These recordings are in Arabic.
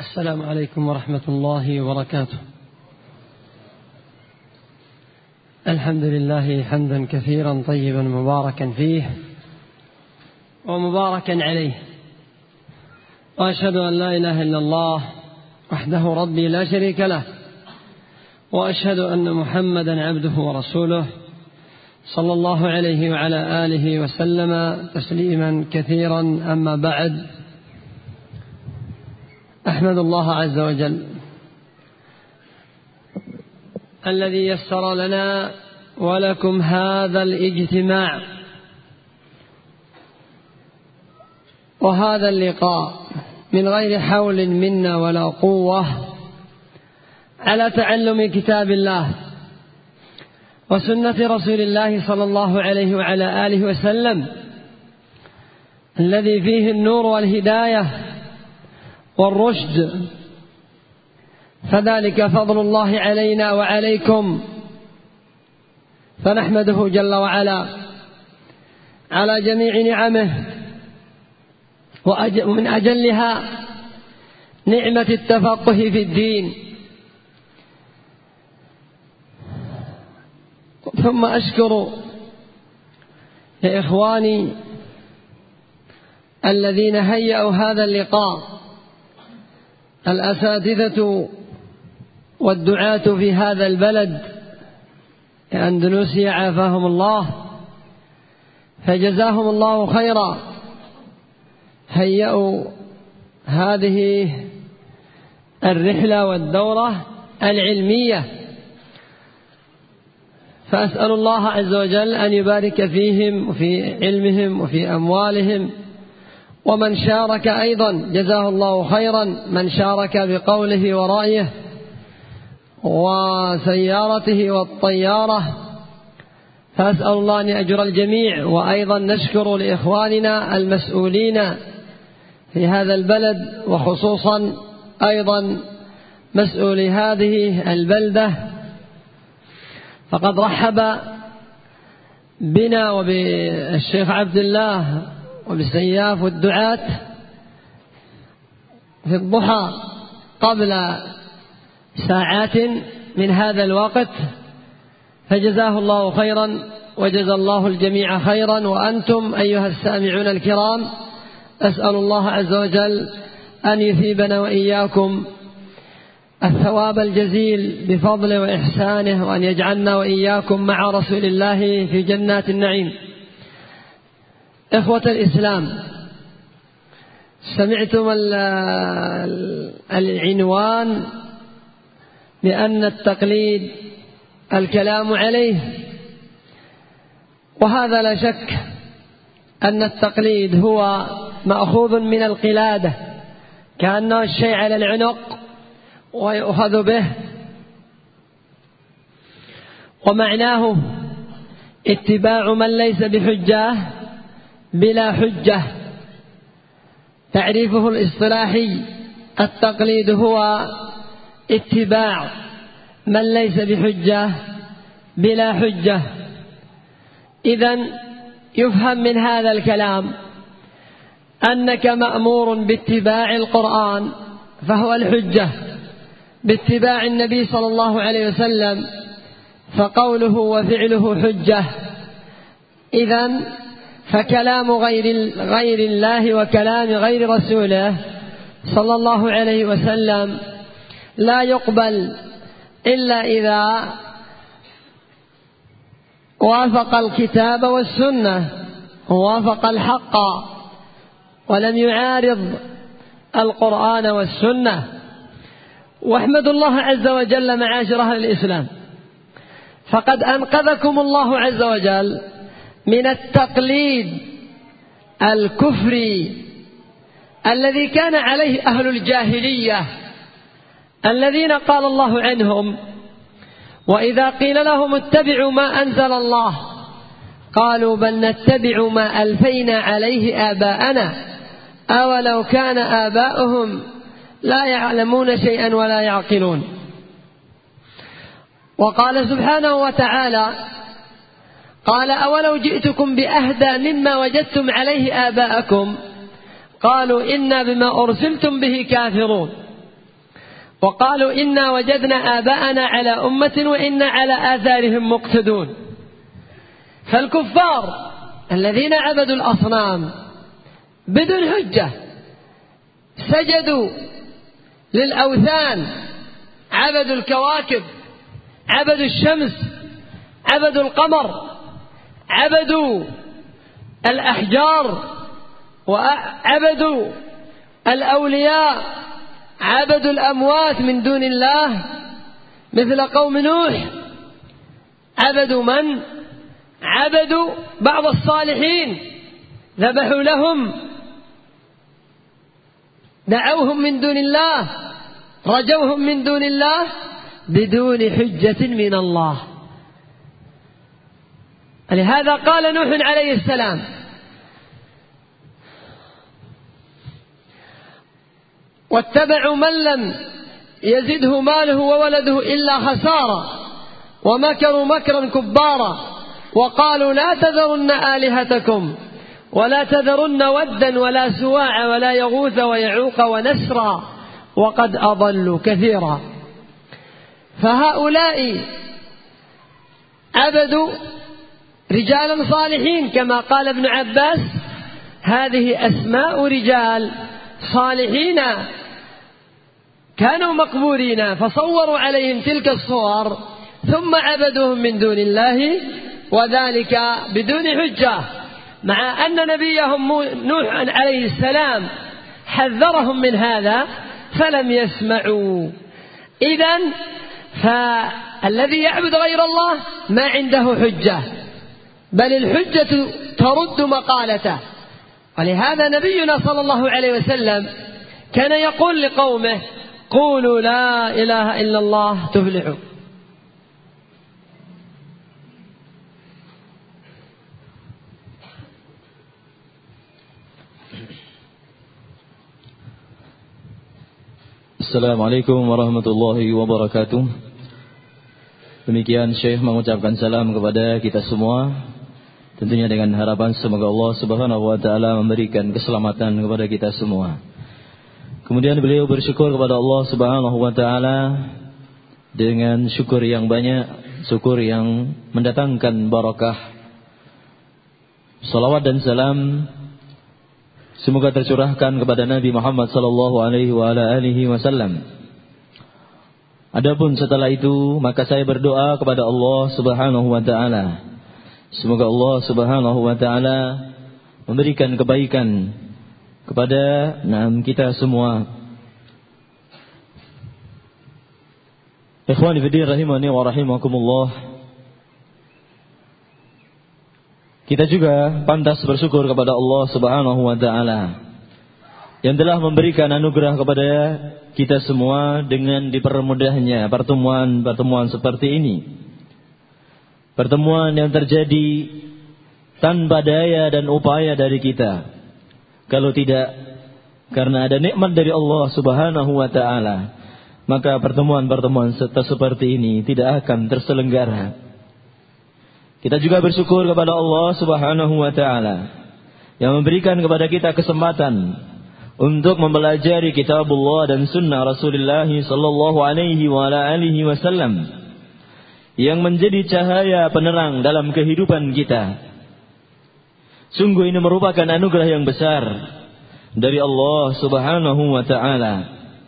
السلام عليكم ورحمة الله وبركاته. الحمد لله حمدا كثيرا طيبا مباركا فيه ومباركا عليه، وأشهد أن لا إله إلا الله وحده ربي لا شريك له، وأشهد أن محمدا عبده ورسوله صلى الله عليه وعلى آله وسلم تسليما كثيرا. أما بعد، أحمد الله عز وجل الذي يسر لنا ولكم هذا الاجتماع وهذا اللقاء من غير حول منا ولا قوة على تعلم كتاب الله وسنة رسول الله صلى الله عليه وعلى آله وسلم، الذي فيه النور والهداية والرشد، فذلك فضل الله علينا وعليكم، فنحمده جل وعلا على جميع نعمه، ومن أجلها نعمة التفقه في الدين. ثم أشكر لإخواني الذين هيئوا هذا اللقاء، الأساتذة والدعاة في هذا البلد أندونيسيا عافاهم الله، فجزاهم الله خيرا، هيئوا هذه الرحلة والدورة العلمية، فأسأل الله عز وجل أن يبارك فيهم وفي علمهم وفي أموالهم، ومن شارك أيضا جزاه الله خيرا، من شارك بقوله ورأيه وسيارته والطيارة، فأسأل الله أن يأجر الجميع. وأيضا نشكر لإخواننا المسؤولين في هذا البلد، وخصوصا أيضا مسؤولي هذه البلدة، فقد رحب بنا وبالشيخ عبد الله وبالسياف والدعاة في الضحى قبل ساعات من هذا الوقت، فجزاه الله خيرا وجزى الله الجميع خيرا. وأنتم أيها السامعون الكرام، أسأل الله عز وجل أن يثيبنا وإياكم الثواب الجزيل بفضله وإحسانه، وأن يجعلنا وإياكم مع رسول الله في جنات النعيم. إخوة الإسلام، سمعتم العنوان بأن التقليد الكلام عليه، وهذا لا شك أن التقليد هو مأخوذ من القلادة، كأنه الشيء على العنق ويؤخذ به، ومعناه اتباع من ليس بحجة بلا حجة. تعريفه الاصطلاحي: التقليد هو اتباع من ليس بحجة بلا حجة. إذن يفهم من هذا الكلام أنك مأمور باتباع القرآن فهو الحجة، باتباع النبي صلى الله عليه وسلم فقوله وفعله حجة. إذن فكلام غير الله وكلام غير رسوله صلى الله عليه وسلم لا يقبل إلا إذا وافق الكتاب والسنة، ووافق الحق ولم يعارض القرآن والسنة. واحمدوا الله عز وجل معاشر أهل الإسلام، فقد أنقذكم الله عز وجل من التقليد الكفري الذي كان عليه أهل الجاهلية، الذين قال الله عنهم: وإذا قيل لهم اتبعوا ما أنزل الله قالوا بل نتبع ما ألفينا عليه آباءنا أولو كان آباؤهم لا يعلمون شيئا ولا يعقلون. وقال سبحانه وتعالى: قال أولو جئتكم بأهدى مما وجدتم عليه آباءكم قالوا إنا بما أرسلتم به كافرون. وقالوا إنا وجدنا آباءنا على أمة وإنا على آثارهم مقتدون. فالكفار الذين عبدوا الأصنام بدون حجة سجدوا للأوثان، عبدوا الكواكب، عبدوا الشمس، عبدوا القمر، عبدوا الأحجار، وعبدوا الأولياء، عبدوا الأموات من دون الله مثل قوم نوح. عبدوا من؟ عبدوا بعض الصالحين، ذبحوا لهم، دعوهم من دون الله، رجوهم من دون الله بدون حجة من الله. لهذا قال نوح عليه السلام: واتبعوا من لم يزده ماله وولده إلا خسارا ومكروا مكرا كبارا وقالوا لا تذرن آلهتكم ولا تذرن ودا ولا سواع ولا يغوث ويعوق ونسرا وقد أضلوا كثيرا. فهؤلاء عبدوا رجالا صالحين كما قال ابن عباس: هذه أسماء رجال صالحين كانوا مقبورين فصوروا عليهم تلك الصور ثم عبدوهم من دون الله، وذلك بدون حجة، مع أن نبيهم نوح عليه السلام حذرهم من هذا فلم يسمعوا. إذن فالذي يعبد غير الله ما عنده حجة، بل الحجة ترد مقالته. ولهذا نبينا صلى الله عليه وسلم كان يقول لقومه: قولوا لا إله إلا الله تفلحوا. Assalamualaikum warahmatullahi wabarakatuh. Demikian Syekh mengucapkan salam kepada kita semua, tentunya dengan harapan semoga Allah Subhanahu wa taala memberikan keselamatan kepada kita semua. Kemudian beliau bersyukur kepada Allah Subhanahu wa taala dengan syukur yang banyak, syukur yang mendatangkan barakah. Salawat dan salam semoga tercurahkan kepada Nabi Muhammad sallallahu alaihi wa ala alihi wasallam. Adapun setelah itu maka saya berdoa kepada Allah Subhanahu wa taala, semoga Allah Subhanahu wa taala memberikan kebaikan kepada kita semua. Ikhwani fillah rahimani wa rahimakumullah. Kita juga pantas bersyukur kepada Allah Subhanahu wa taala yang telah memberikan anugerah kepada kita semua dengan dipermudahnya pertemuan seperti ini. Pertemuan yang terjadi tanpa daya dan upaya dari kita. Kalau tidak karena ada nikmat dari Allah Subhanahu wa taala, maka pertemuan-pertemuan seperti ini tidak akan terselenggara. Kita juga bersyukur kepada Allah Subhanahu wa taala yang memberikan kepada kita kesempatan untuk mempelajari kitabullah dan sunnah Rasulullah sallallahu alaihi wa ala alihi wasallam yang menjadi cahaya penerang dalam kehidupan kita. Sungguh ini merupakan anugerah yang besar dari Allah Subhanahu wa taala.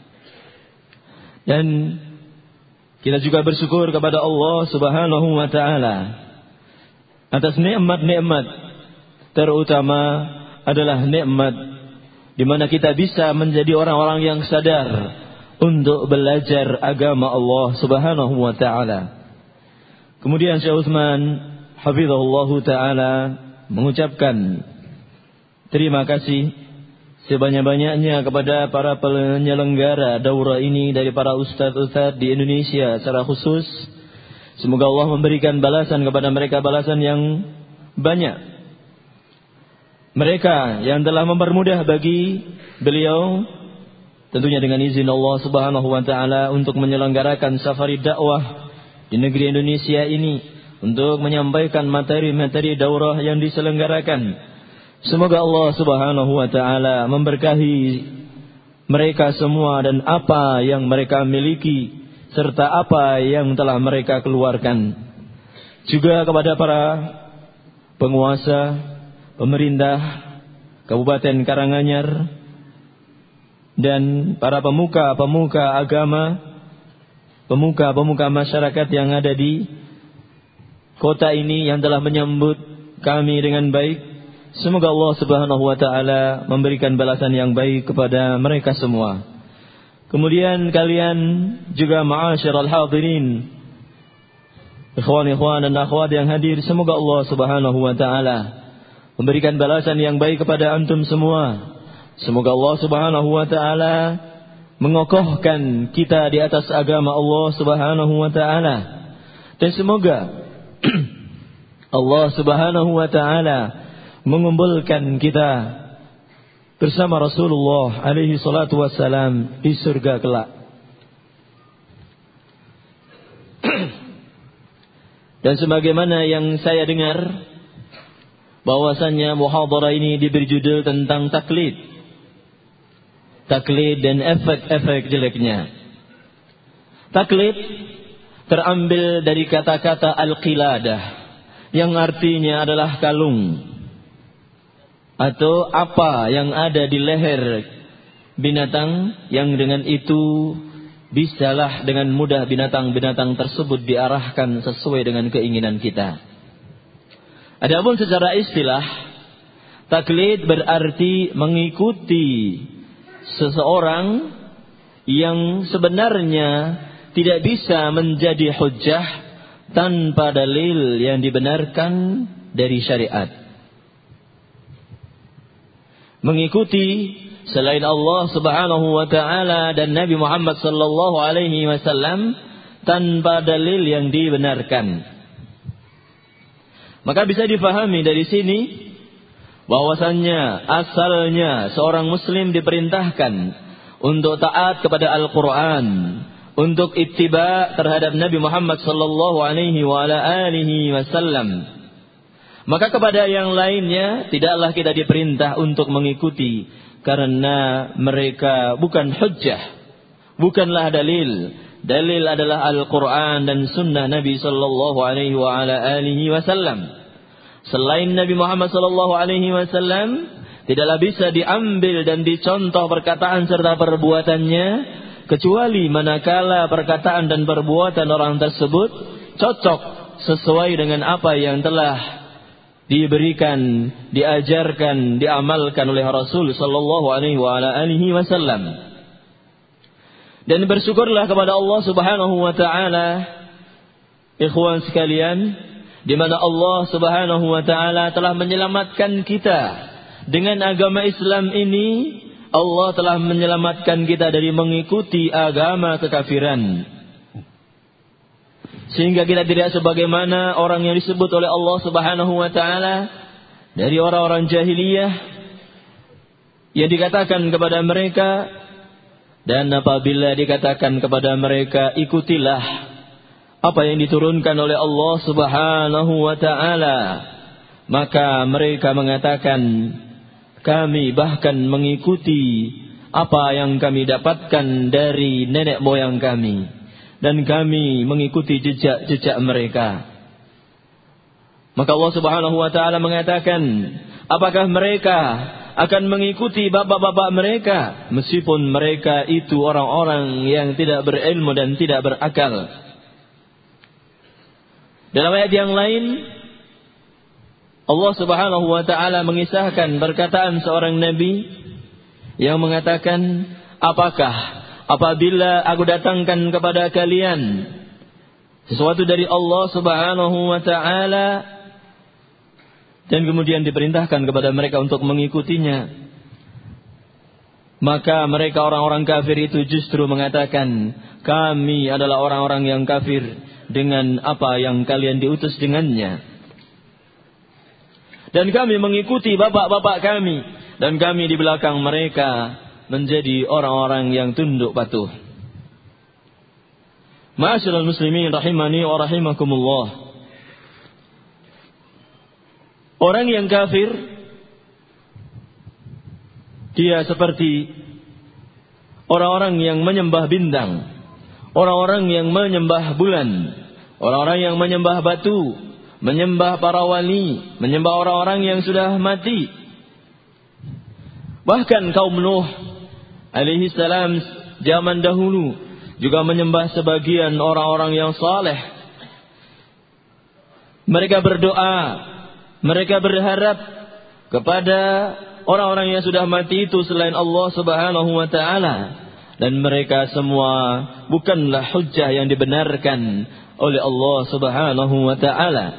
Dan kita juga bersyukur kepada Allah Subhanahu wa taala atas nikmat-nikmat, terutama adalah nikmat di mana kita bisa menjadi orang-orang yang sadar untuk belajar agama Allah Subhanahu wa taala. Kemudian Syekh Utsman hafizahullahu taala mengucapkan terima kasih sebanyak-banyaknya kepada para penyelenggara daurah ini dari para ustaz-ustaz di Indonesia secara khusus. Semoga Allah memberikan balasan kepada mereka, balasan yang banyak. Mereka yang telah mempermudah bagi beliau, tentunya dengan izin Allah Subhanahu wa taala, untuk menyelenggarakan safari dakwah di negeri Indonesia ini, untuk menyampaikan materi-materi daurah yang diselenggarakan. Semoga Allah Subhanahu wa taala memberkahi mereka semua dan apa yang mereka miliki serta apa yang telah mereka keluarkan. Juga kepada para penguasa, pemerintah Kabupaten Karanganyar dan para pemuka-pemuka agama, pemuka-pemuka masyarakat yang ada di kota ini yang telah menyambut kami dengan baik. Semoga Allah Subhanahu wa taala memberikan balasan yang baik kepada mereka semua. Kemudian kalian juga ma'asyiral hadirin, ikhwan-ikhwan dan akhwat yang hadir, semoga Allah Subhanahu wa taala memberikan balasan yang baik kepada antum semua. Semoga Allah Subhanahu wa taala mengokohkan kita di atas agama Allah Subhanahu wa taala. Dan semoga Allah Subhanahu wa taala mengumpulkan kita bersama Rasulullah alaihi salatu wassalam di surga kelak. Dan sebagaimana yang saya dengar, bahwasannya muhadharah ini diberi judul tentang taklid. Taklid dan efek-efek jeleknya. Taklid terambil dari kata-kata al-qiladah, yang artinya adalah kalung atau apa yang ada di leher binatang, yang dengan itu bisalah dengan mudah binatang-binatang tersebut diarahkan sesuai dengan keinginan kita. Adapun secara istilah, taklid berarti mengikuti seseorang yang sebenarnya tidak bisa menjadi hujjah tanpa dalil yang dibenarkan dari syariat. Mengikuti selain Allah Subhanahu wa taala dan Nabi Muhammad sallallahu alaihi wasallam tanpa dalil yang dibenarkan. Maka bisa difahami dari sini bahwasannya asalnya seorang muslim diperintahkan untuk taat kepada Al-Qur'an, untuk ittiba terhadap Nabi Muhammad sallallahu alaihi wa ala alihi wasallam. Maka kepada yang lainnya tidaklah kita diperintah untuk mengikuti, karena mereka bukan hujjah, bukanlah dalil. Dalil adalah Al-Quran dan Sunnah Nabi sallallahu alaihi wa ala alihi wasallam. Selain Nabi Muhammad sallallahu alaihi wasallam, tidaklah bisa diambil dan dicontoh perkataan serta perbuatannya, kecuali manakala perkataan dan perbuatan orang tersebut cocok sesuai dengan apa yang telah diberikan, diajarkan, diamalkan oleh Rasul sallallahu alaihi wa ala alihi wasallam. Dan bersyukurlah kepada Allah Subhanahu wa taala, ikhwan sekalian, di mana Allah Subhanahu wa taala telah menyelamatkan kita dengan agama Islam ini. Allah telah menyelamatkan kita dari mengikuti agama kekafiran, sehingga kita tidak sebagaimana orang yang disebut oleh Allah Subhanahu wa taala dari orang-orang jahiliyah yang dikatakan kepada mereka, dan apabila dikatakan kepada mereka ikutilah apa yang diturunkan oleh Allah Subhanahu wa taala, maka mereka mengatakan kami bahkan mengikuti apa yang kami dapatkan dari nenek moyang kami, dan kami mengikuti jejak-jejak mereka. Maka Allah Subhanahu wa taala mengatakan, apakah mereka akan mengikuti bapak-bapak mereka meskipun mereka itu orang-orang yang tidak berilmu dan tidak berakal. Dalam ayat yang lain, Allah Subhanahu wa taala mengisahkan perkataan seorang nabi yang mengatakan, apakah apabila aku datangkan kepada kalian sesuatu dari Allah Subhanahu wa taala dan kemudian diperintahkan kepada mereka untuk mengikutinya, maka mereka orang-orang kafir itu justru mengatakan, kami adalah orang-orang yang kafir dengan apa yang kalian diutus dengannya, dan kami mengikuti bapak-bapak kami, dan kami di belakang mereka menjadi orang-orang yang tunduk patuh. Ma'asyiral muslimin rahimani wa rahimakumullah. Orang yang kafir, dia seperti orang-orang yang menyembah bintang, orang-orang yang menyembah bulan, orang-orang yang menyembah batu, menyembah para wali, menyembah orang-orang yang sudah mati. Bahkan kaum Nuh alaihi salam zaman dahulu juga menyembah sebagian orang-orang yang saleh. Mereka berdoa, mereka berharap kepada orang-orang yang sudah mati itu selain Allah Subhanahu wa taala, dan mereka semua bukanlah hujjah yang dibenarkan oleh Allah Subhanahu wa taala.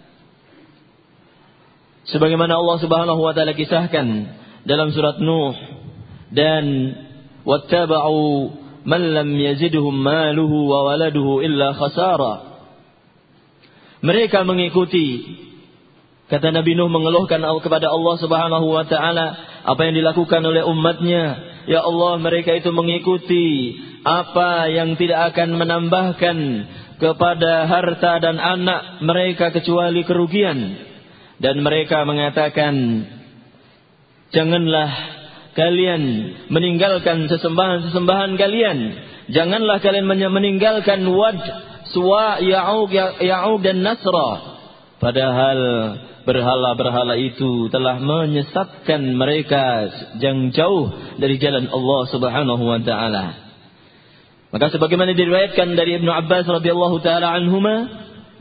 Sebagaimana Allah Subhanahu wa taala kisahkan dalam surat Nuh, dan wattaba'u man lam yazidhum maluhu wa waladuhu illa khasara. Mereka mengikuti, kata Nabi Nuh mengeluhkan kepada Allah Subhanahu wa taala apa yang dilakukan oleh umatnya. Ya Allah, mereka itu mengikuti apa yang tidak akan menambahkan kepada harta dan anak mereka kecuali kerugian. Dan mereka mengatakan, janganlah kalian meninggalkan sesembahan-sesembahan kalian. Janganlah kalian meninggalkan Wad, Suwa, Ya'uq dan Nasra. Padahal berhala-berhala itu telah menyesatkan mereka yang jauh dari jalan Allah Subhanahu wa taala. Maka sebagaimana diriwayatkan dari Ibnu Abbas radhiyallahu taala anhuma,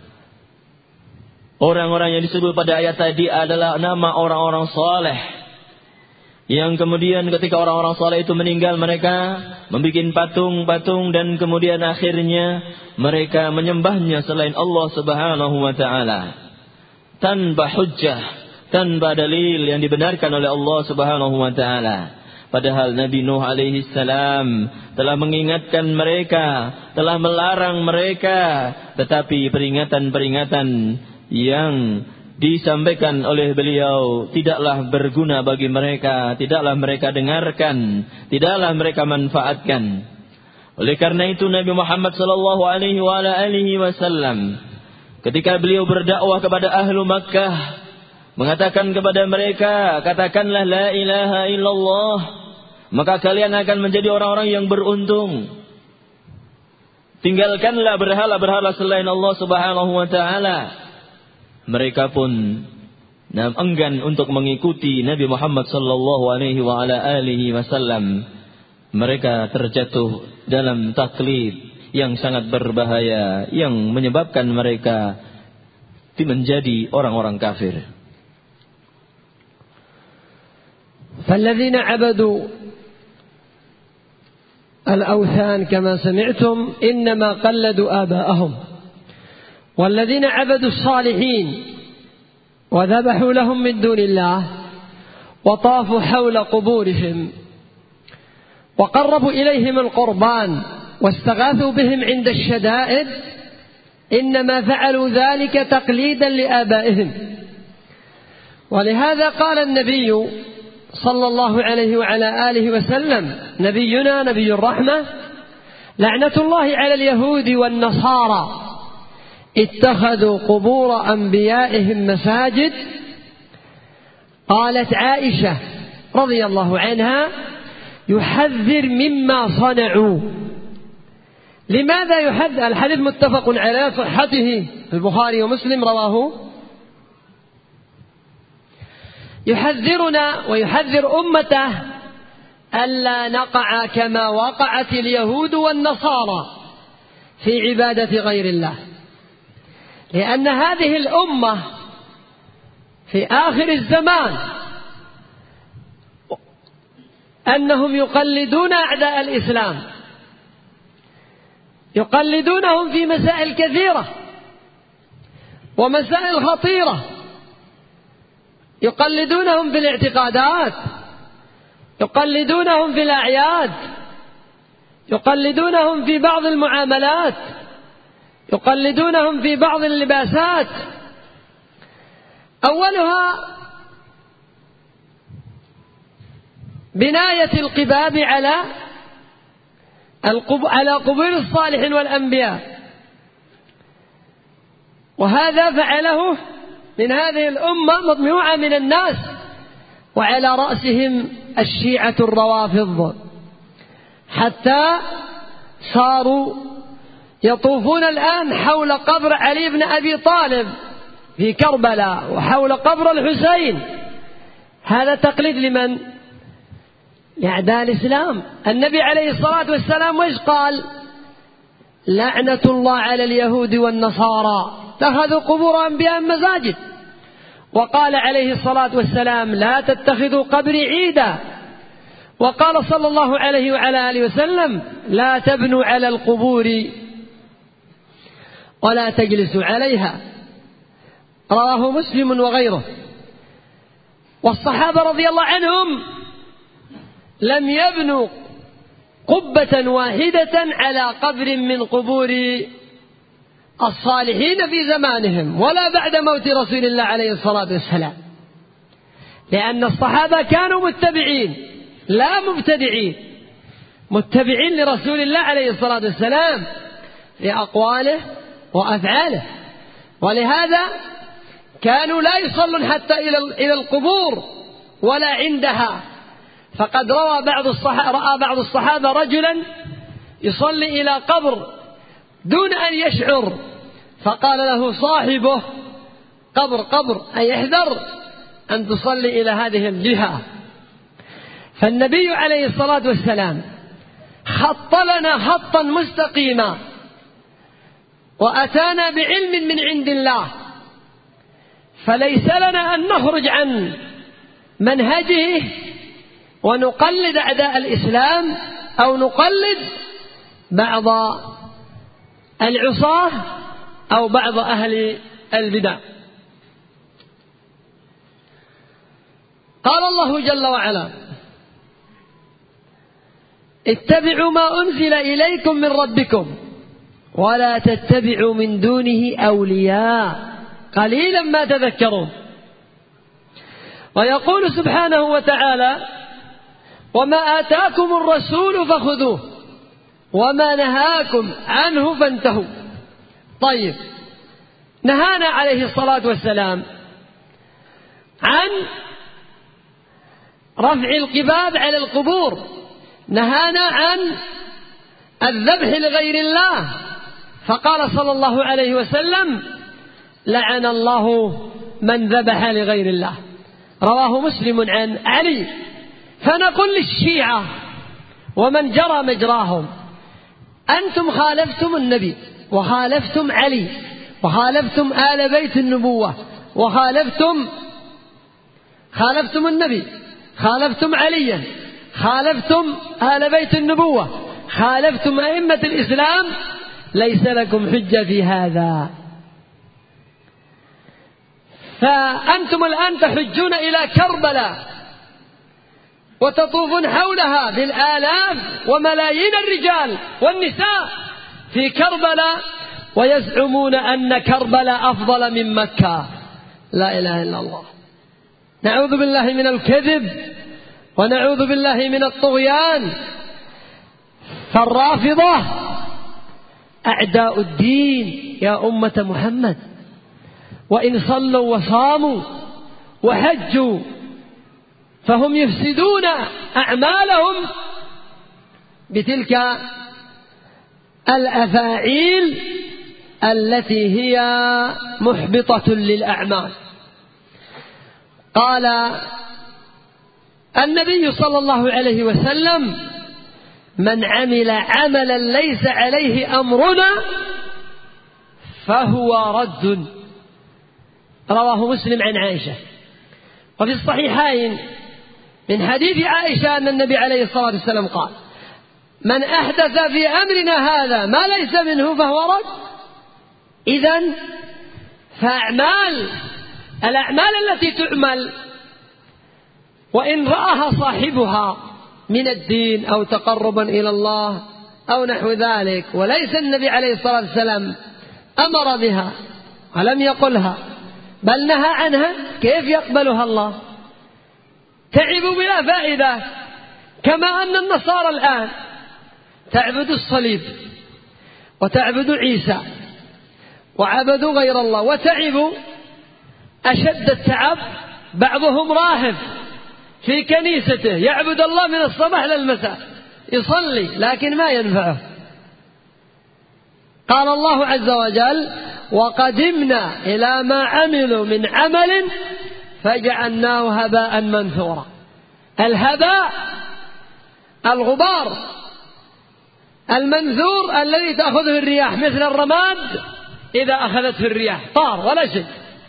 orang-orang yang disebut pada ayat tadi adalah nama orang-orang saleh, yang kemudian ketika orang-orang saleh itu meninggal, mereka membuat patung-patung dan kemudian akhirnya mereka menyembahnya selain Allah Subhanahu wa taala tanpa hujjah, tanpa dalil yang dibenarkan oleh Allah Subhanahu wa taala. Padahal Nabi Nuh alaihi salam telah mengingatkan mereka, telah melarang mereka, tetapi peringatan-peringatan yang disampaikan oleh beliau tidaklah berguna bagi mereka, tidaklah mereka dengarkan, tidaklah mereka manfaatkan. Oleh karena itu Nabi Muhammad sallallahu alaihi wasallam ketika beliau berdakwah kepada ahlu Makkah, mengatakan kepada mereka, katakanlah la ilaha illallah, maka kalian akan menjadi orang-orang yang beruntung. Tinggalkanlah berhala-berhala selain Allah Subhanahu wa taala. Mereka pun enggan untuk mengikuti Nabi Muhammad sallallahu alaihi wasallam. Mereka terjatuh dalam taklid yang sangat berbahaya, yang menyebabkan mereka menjadi orang-orang kafir. فالذين عبدوا الأوثان كما سمعتم إنما قلدوا آباءهم، والذين عبدوا الصالحين وذبحوا لهم من دون الله وطافوا حول قبورهم وقربوا إليهم القربان واستغاثوا بهم عند الشدائد، إنما فعلوا ذلك تقليدا لآبائهم. ولهذا قال النبي صلى الله عليه وعلى آله وسلم، نبينا نبي الرحمة، لعنة الله على اليهود والنصارى اتخذوا قبور أنبيائهم مساجد. قالت عائشة رضي الله عنها يحذر مما صنعوا. لماذا يحذر؟ الحديث متفق على صحته، البخاري ومسلم رواه. يحذرنا ويحذر أمته ألا نقع كما وقعت اليهود والنصارى في عبادة غير الله، لأن هذه الأمة في آخر الزمان أنهم يقلدون أعداء الإسلام، يقلدونهم في مسائل كثيرة ومسائل خطيرة، يقلدونهم في الاعتقادات، يقلدونهم في الأعياد، يقلدونهم في بعض المعاملات، يقلدونهم في بعض اللباسات. أولها بناية القباب على قبور الصالحين والأنبياء، وهذا فعله من هذه الأمة مجموعة من الناس، وعلى رأسهم الشيعة الروافض. حتى صاروا يطوفون الآن حول قبر علي بن أبي طالب في كربلاء وحول قبر الحسين. هذا تقليد لمن؟ لأعداء الإسلام. النبي عليه الصلاة والسلام وإيش قال؟ لعنة الله على اليهود والنصارى اتخذوا قبور أنبياء مساجد. وقال عليه الصلاة والسلام لا تتخذوا قبري عيدا. وقال صلى الله عليه وعلى آله وسلم لا تبنوا على القبور ولا تجلسوا عليها. رواه مسلم وغيره. والصحابة رضي الله عنهم لم يبنوا قبة واحدة على قبر من قبور الصالحين في زمانهم ولا بعد موت رسول الله عليه الصلاة والسلام، لأن الصحابة كانوا متبعين لا مبتدعين، متبعين لرسول الله عليه الصلاة والسلام لأقواله وأفعاله. ولهذا كانوا لا يصلون حتى إلى القبور ولا عندها. فقد رأى بعض الصحابة رجلا يصلي إلى قبر دون أن يشعر، فقال له صاحبه قبر أي احذر أن تصلي إلى هذه الجهة. فالنبي عليه الصلاة والسلام خط لنا خطا مستقيما وأتانا بعلم من عند الله، فليس لنا أن نخرج عن منهجه ونقلد أعداء الإسلام أو نقلد بعض العصاة أو بعض أهل البدع. قال الله جل وعلا اتبعوا ما أنزل إليكم من ربكم ولا تتبعوا من دونه أولياء قليلا ما تذكرون. ويقول سبحانه وتعالى وما آتاكم الرسول فخذوه وما نهاكم عنه فانتهوا. طيب، نهانا عليه الصلاة والسلام عن رفع القباب على القبور، نهانا عن الذبح لغير الله، فقال صلى الله عليه وسلم لعن الله من ذبح لغير الله. رواه مسلم عن علي. فنقول للشيعة ومن جرى مجراهم أنتم خالفتم النبي وخالفتم علي وخالفتم آل بيت النبوة وخالفتم النبي، خالفتم عليا، خالفتم آل بيت النبوة، خالفتم أئمة الإسلام، ليس لكم حجة في هذا. فأنتم الآن تحجون إلى كربلاء وتطوفون حولها بالآلاف وملايين الرجال والنساء في كربلاء ويزعمون أن كربلاء أفضل من مكة. لا إله إلا الله. نعوذ بالله من الكذب ونعوذ بالله من الطغيان. فالرافضة أعداء الدين يا أمة محمد، وإن صلوا وصاموا وحجوا فهم يفسدون أعمالهم بتلك الأفاعيل التي هي محبطة للأعمال. قال النبي صلى الله عليه وسلم من عمل عملا ليس عليه أمرنا فهو رد. رواه مسلم عن عائشة. وفي الصحيحين من حديث عائشة أن النبي عليه الصلاة والسلام قال من أحدث في أمرنا هذا ما ليس منه فهو رد. إذن الأعمال التي تعمل وإن رآها صاحبها من الدين أو تقربا إلى الله أو نحو ذلك وليس النبي عليه الصلاة والسلام أمر بها ولم يقلها بل نهى عنها، كيف يقبلها الله؟ تعبوا بلا فائدة. كما أن النصارى الآن تعبد الصليب وتعبد عيسى وعبدوا غير الله وتعبوا أشد التعب. بعضهم راهب في كنيسته يعبد الله من الصباح للمساء، يصلي لكن ما ينفعه. قال الله عز وجل: وقدمنا إلى ما عملوا من عمل فجعلناه هباء منثورا. الهباء الغبار المنثور الذي تأخذه الرياح، مثل الرماد إذا أخذته الرياح طار ولا شيء.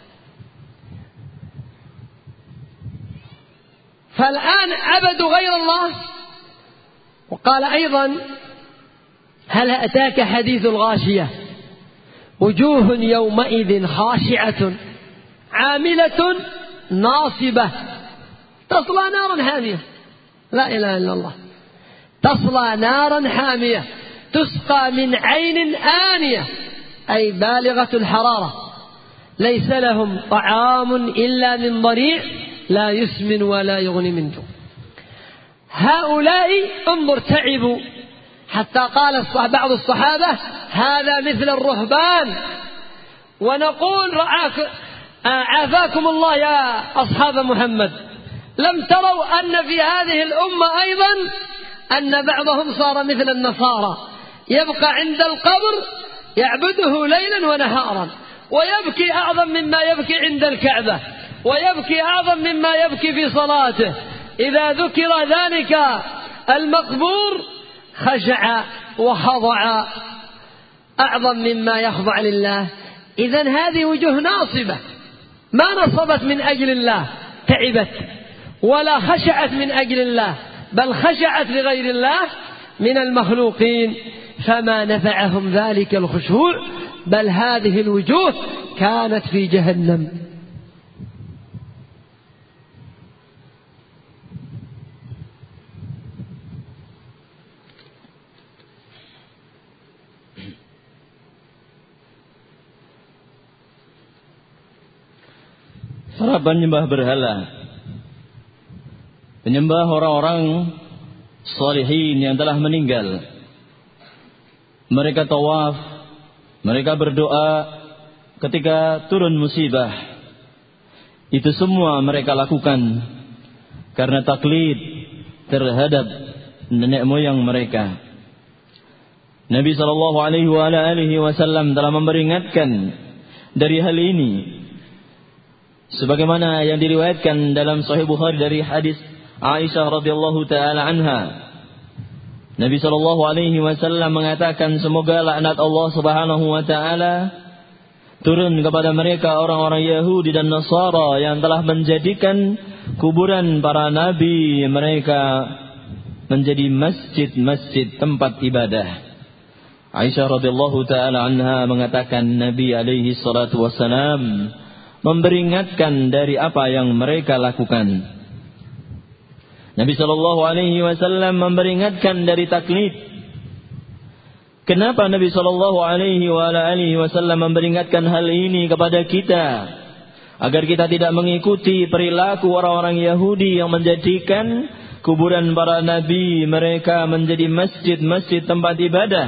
فالآن عبدوا غير الله. وقال أيضا: هل أتاك حديث الغاشية وجوه يومئذ خاشعة عاملة ناصبة تصلى نارا حامية. لا إله إلا الله. تصلى نارا حامية تسقى من عين آنية، أي بالغة الحرارة، ليس لهم طعام إلا من ضريع لا يسمن ولا يغني من جوع. هؤلاء انظر تعبوا، حتى قال بعض الصحابة: هذا مثل الرهبان. ونقول: عافاكم الله يا أصحاب محمد، لم تروا أن في هذه الأمة أيضا أن بعضهم صار مثل النصارى، يبقى عند القبر يعبده ليلا ونهارا، ويبكي أعظم مما يبكي عند الكعبة، ويبكي أعظم مما يبكي في صلاته. إذا ذكر ذلك المقبور خشع وخضع أعظم مما يخضع لله. إذن هذه وجوه ناصبة، ما نصبت من أجل الله تعبت، ولا خشعت من أجل الله، بل خشعت لغير الله من المخلوقين، فما نفعهم ذلك الخشوع، بل هذه الوجوه كانت في جهنم. Para penyembah berhala, penyembah orang-orang sholihin yang telah meninggal, mereka tawaf, mereka berdoa ketika turun musibah. Itu semua mereka lakukan karena taklid terhadap nenek moyang mereka. Nabi SAW telah memperingatkan dari hal ini, sebagaimana yang diriwayatkan dalam Sahih Bukhari dari hadis Aisyah radhiyallahu taala anha. Nabi SAW mengatakan, semoga laknat Allah Subhanahu wa taala turun kepada mereka orang-orang Yahudi dan Nasara yang telah menjadikan kuburan para nabi mereka menjadi masjid-masjid tempat ibadah. Aisyah radhiyallahu taala anha mengatakan, Nabi alaihi salatu wassalam memperingatkan dari apa yang mereka lakukan. Nabi SAW memperingatkan dari taklid. Kenapa Nabi SAW memperingatkan hal ini kepada kita? Agar kita tidak mengikuti perilaku orang-orang Yahudi yang menjadikan kuburan para nabi mereka menjadi masjid-masjid tempat ibadah.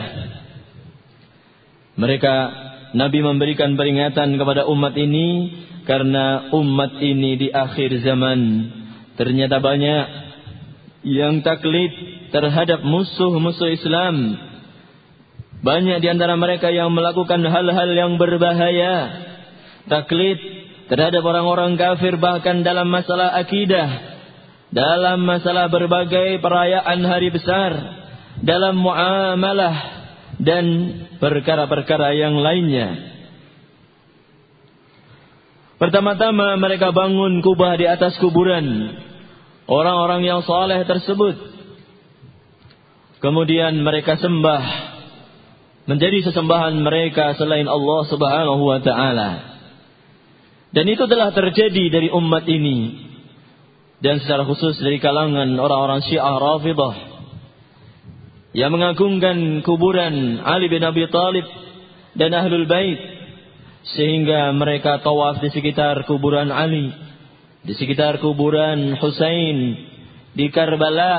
Nabi memberikan peringatan kepada umat ini karena umat ini di akhir zaman ternyata banyak yang taklid terhadap musuh-musuh Islam. Banyak di antara mereka yang melakukan hal-hal yang berbahaya, taklid terhadap orang-orang kafir, bahkan dalam masalah akidah, dalam masalah berbagai perayaan hari besar, dalam muamalah dan perkara-perkara yang lainnya. Pertama-tama mereka bangun kubah di atas kuburan orang-orang yang saleh tersebut. Kemudian mereka sembah, menjadi sesembahan mereka selain Allah Subhanahu wa taala. Dan itu telah terjadi dari umat ini, dan secara khusus dari kalangan orang-orang Syiah Rafidah yang mengagungkan kuburan Ali bin Abi Thalib dan Ahlul Bait, sehingga mereka tawaf di sekitar kuburan Ali, di sekitar kuburan Husain di Karbala.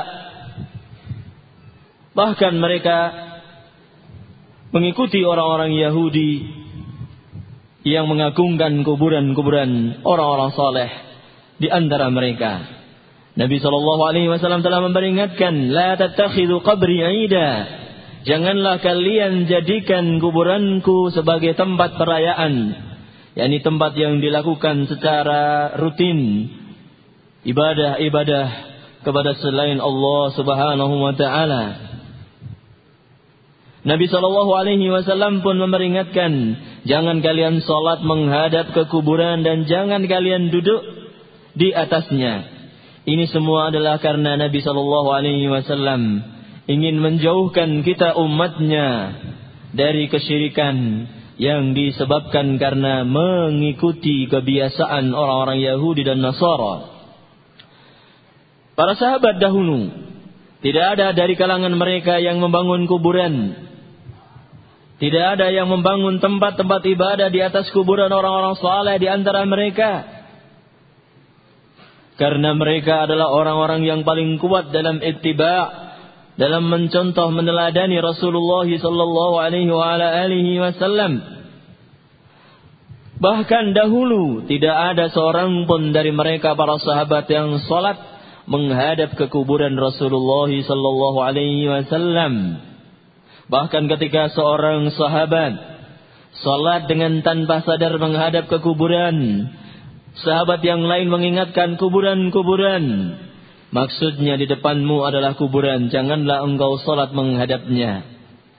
Bahkan mereka mengikuti orang-orang Yahudi yang mengagungkan kuburan-kuburan orang-orang saleh di antara mereka. Nabi SAW telah memperingatkan, la tattakhidhu qabri 'ida. Janganlah kalian jadikan kuburanku sebagai tempat perayaan, yakni tempat yang dilakukan secara rutin ibadah-ibadah kepada selain Allah Subhanahu wa taala. Nabi SAW pun memperingatkan, jangan kalian salat menghadap ke kuburan dan jangan kalian duduk di atasnya. Ini semua adalah karena Nabi SAW ingin menjauhkan kita umatnya dari kesyirikan yang disebabkan karena mengikuti kebiasaan orang-orang Yahudi dan Nasara. Para sahabat dahulu, tidak ada dari kalangan mereka yang membangun kuburan. Tidak ada yang membangun tempat-tempat ibadah di atas kuburan orang-orang saleh di antara mereka. Karena mereka adalah orang-orang yang paling kuat dalam ittiba', dalam mencontoh meneladani Rasulullah sallallahu alaihi wasallam. Bahkan dahulu tidak ada seorang pun dari mereka para sahabat yang salat menghadap ke kuburan Rasulullah sallallahu alaihi wasallam. Bahkan ketika seorang sahabat salat dengan tanpa sadar menghadap ke kuburan, sahabat yang lain mengingatkan kuburan-kuburan. Maksudnya di depanmu adalah kuburan, janganlah engkau salat menghadapnya.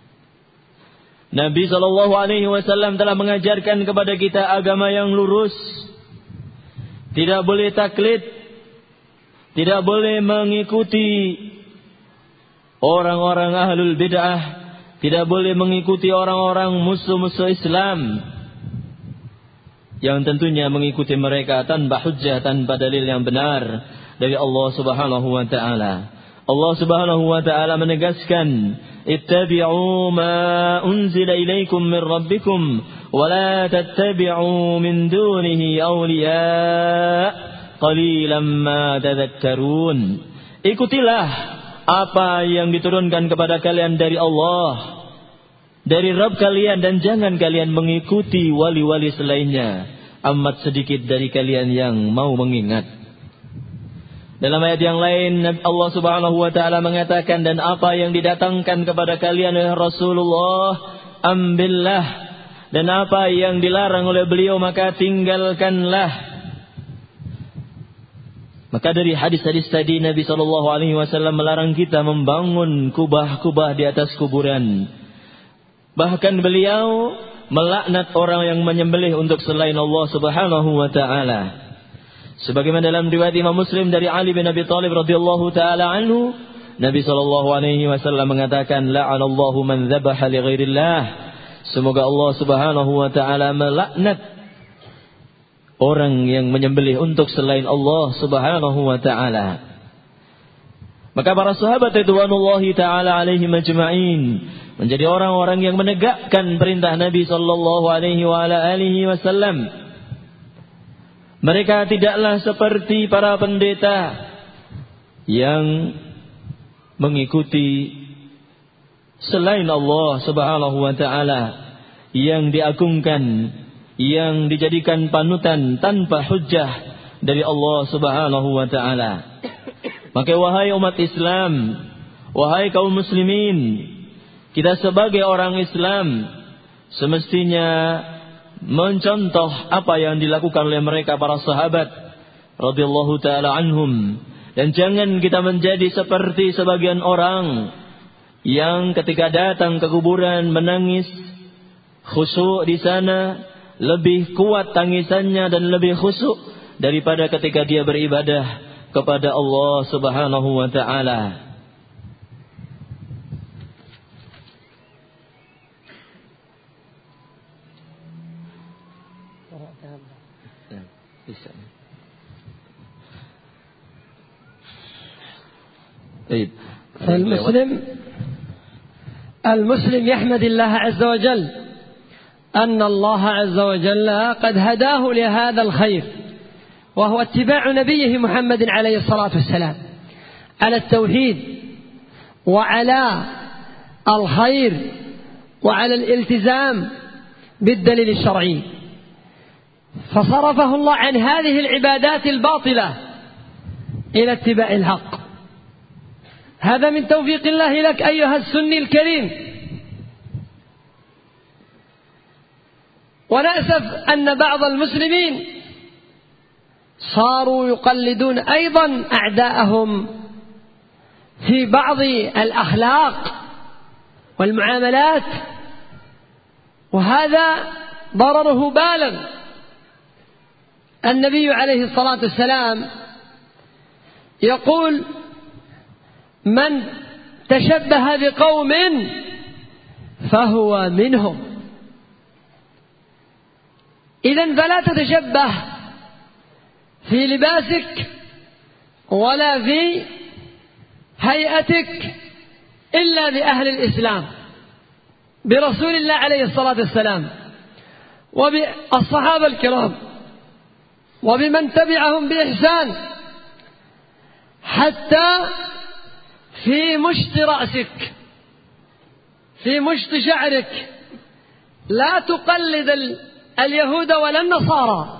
Nabi SAW telah mengajarkan kepada kita agama yang lurus. Tidak boleh taklid, tidak boleh mengikuti orang-orang ahlul bid'ah, tidak boleh mengikuti orang-orang musuh-musuh Islam, yang tentunya mengikuti mereka tanpa hujjah, tanpa dalil yang benar dari Allah Subhanahu wa taala. Allah Subhanahu wa taala menegaskan, ittabi'u ma unzila ilaikum min rabbikum wa la tattabi'u min dunihi awliya qalilan ma tadhakkarun. Ikutilah apa yang diturunkan kepada kalian dari Allah, dari Rabb kalian, dan jangan kalian mengikuti wali-wali selainnya. Amat sedikit dari kalian yang mau mengingat. Dalam ayat yang lain Allah Subhanahu wa taala mengatakan, dan apa yang didatangkan kepada kalian oleh Rasulullah ambillah, dan apa yang dilarang oleh beliau maka tinggalkanlah. Maka dari hadis-hadis tadi Nabi SAW melarang kita membangun kubah-kubah di atas kuburan. Bahkan beliau melaknat orang yang menyembelih untuk selain Allah Subhanahu wa taala. Sebagaimana dalam riwayat Imam Muslim dari Ali bin Abi Thalib radhiyallahu taala anhu, Nabi SAW mengatakan, la'anallahu man dzabaha li ghairillah. Semoga Allah Subhanahu wa taala melaknat orang yang menyembelih untuk selain Allah Subhanahu wa taala. Maka para sahabat ridwanullahi taala alaihim ajma'in menjadi orang-orang yang menegakkan perintah Nabi sallallahu alaihi wasallam. Mereka tidaklah seperti para pendeta yang mengikuti selain Allah Subhanahu wa taala, yang diagungkan, yang dijadikan panutan tanpa hujjah dari Allah Subhanahu wa taala. Maka wahai umat Islam, wahai kaum muslimin, kita sebagai orang Islam semestinya mencontoh apa yang dilakukan oleh mereka para sahabat radhiyallahu taala anhum, dan jangan kita menjadi seperti sebagian orang yang ketika datang ke kuburan menangis khusyuk di sana, lebih kuat tangisannya dan lebih khusyuk daripada ketika dia beribadah kepada Allah Subhanahu wa taala. المسلم يحمد الله عز وجل أن الله عز وجل قد هداه لهذا الخير، وهو اتباع نبيه محمد عليه الصلاة والسلام على التوحيد وعلى الخير وعلى الالتزام بالدليل الشرعي، فصرفه الله عن هذه العبادات الباطلة إلى اتباع الحق. هذا من توفيق الله لك أيها السني الكريم. ونأسف أن بعض المسلمين صاروا يقلدون أيضا أعداءهم في بعض الأخلاق والمعاملات، وهذا ضرره بالغ. النبي عليه الصلاة والسلام يقول: من تشبه بقوم فهو منهم. إذن فلا تتشبه في لباسك ولا في هيئتك إلا بأهل الإسلام، برسول الله عليه الصلاة والسلام وبالصحابة الكرام وبمن تبعهم بإحسان، حتى في مشط رأسك، في مشط شعرك لا تقلد اليهود ولا النصارى.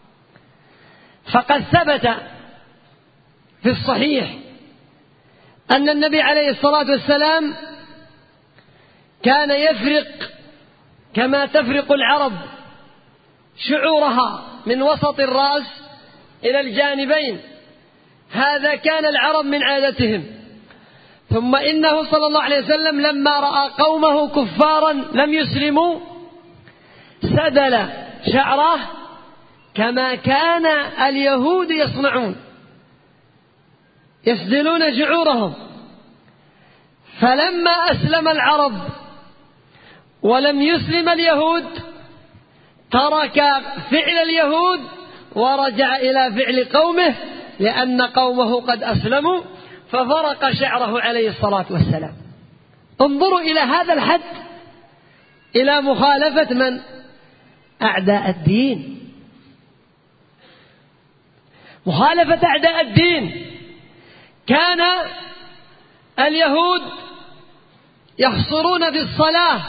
فقد ثبت في الصحيح أن النبي عليه الصلاة والسلام كان يفرق كما تفرق العرب شعورها من وسط الرأس إلى الجانبين، هذا كان العرب من عادتهم. ثم إنه صلى الله عليه وسلم لما رأى قومه كفارا لم يسلموا سدل شعره كما كان اليهود يصنعون، يسدلون شعورهم. فلما أسلم العرب ولم يسلم اليهود ترك فعل اليهود ورجع إلى فعل قومه، لأن قومه قد أسلموا، ففرق شعره عليه الصلاة والسلام. انظروا إلى هذا الحد، إلى مخالفة من؟ أعداء الدين. مخالفة أعداء الدين. كان اليهود يخصرون في الصلاة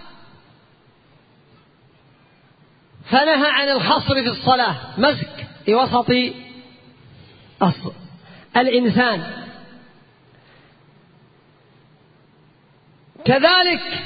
فنهى عن الخصر في الصلاة، مسك في وسط الإنسان. كذلك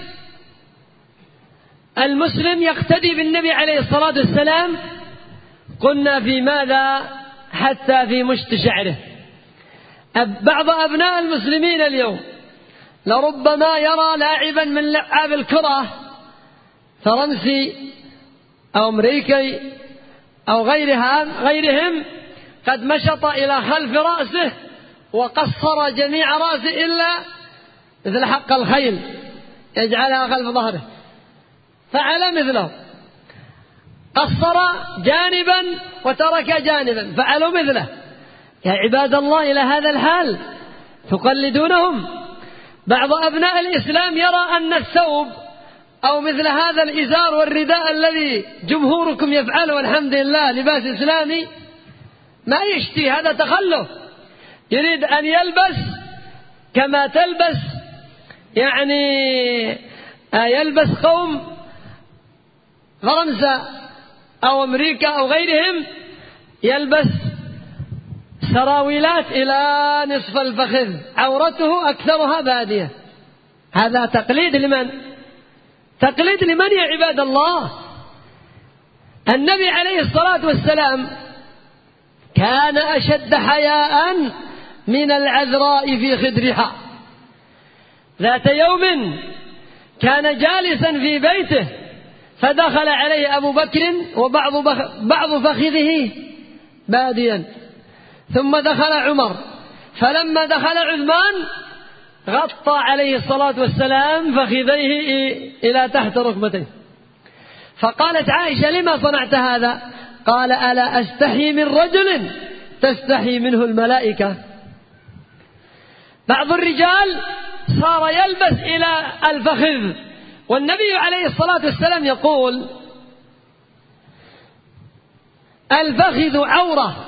المسلم يقتدي بالنبي عليه الصلاة والسلام. قلنا في ماذا؟ حتى في مشط شعره. بعض أبناء المسلمين اليوم لربما يرى لاعبا من لعاب الكرة فرنسي أو أمريكي أو غيرهم قد مشط إلى خلف رأسه وقصر جميع رأسه إلا مثل حق الخيل يجعلها خلف ظهره، فعل مثله، قصر جانبا وترك جانبا، فعلوا مثله. يا عباد الله، إلى هذا الحال تقلدونهم. بعض أبناء الإسلام يرى أن الثوب أو مثل هذا الإزار والرداء الذي جمهوركم يفعله والحمد لله لباس إسلامي ما يشتي، هذا تخلف. يريد أن يلبس كما تلبس يلبس قوم فرنسا أو أمريكا أو غيرهم، يلبس سراويلات إلى نصف الفخذ، عورته أكثرها بادية. هذا تقليد لمن؟ تقليد لمن يا عباد الله؟ النبي عليه الصلاة والسلام كان أشد حياء من العذراء في خدرها. ذات يوم كان جالسا في بيته فدخل عليه أبو بكر وبعض فخذه باديا، ثم دخل عمر، فلما دخل عثمان غطى عليه الصلاة والسلام فخذيه إلى تحت ركبتيه. فقالت عائشة: لما صنعت هذا؟ قال: ألا أستحي من رجل تستحي منه الملائكة. بعض الرجال صار يلبس إلى الفخذ، والنبي عليه الصلاة والسلام يقول: الفخذ عورة.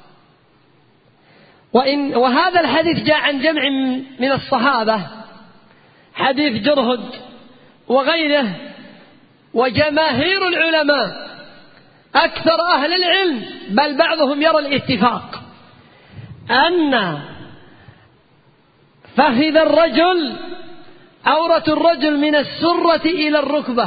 وهذا الحديث جاء عن جمع من الصحابة، حديث جرهد وغيره، وجماهير العلماء أكثر أهل العلم بل بعضهم يرى الاتفاق أن فخذ الرجل عورة الرجل من السرة إلى الركبة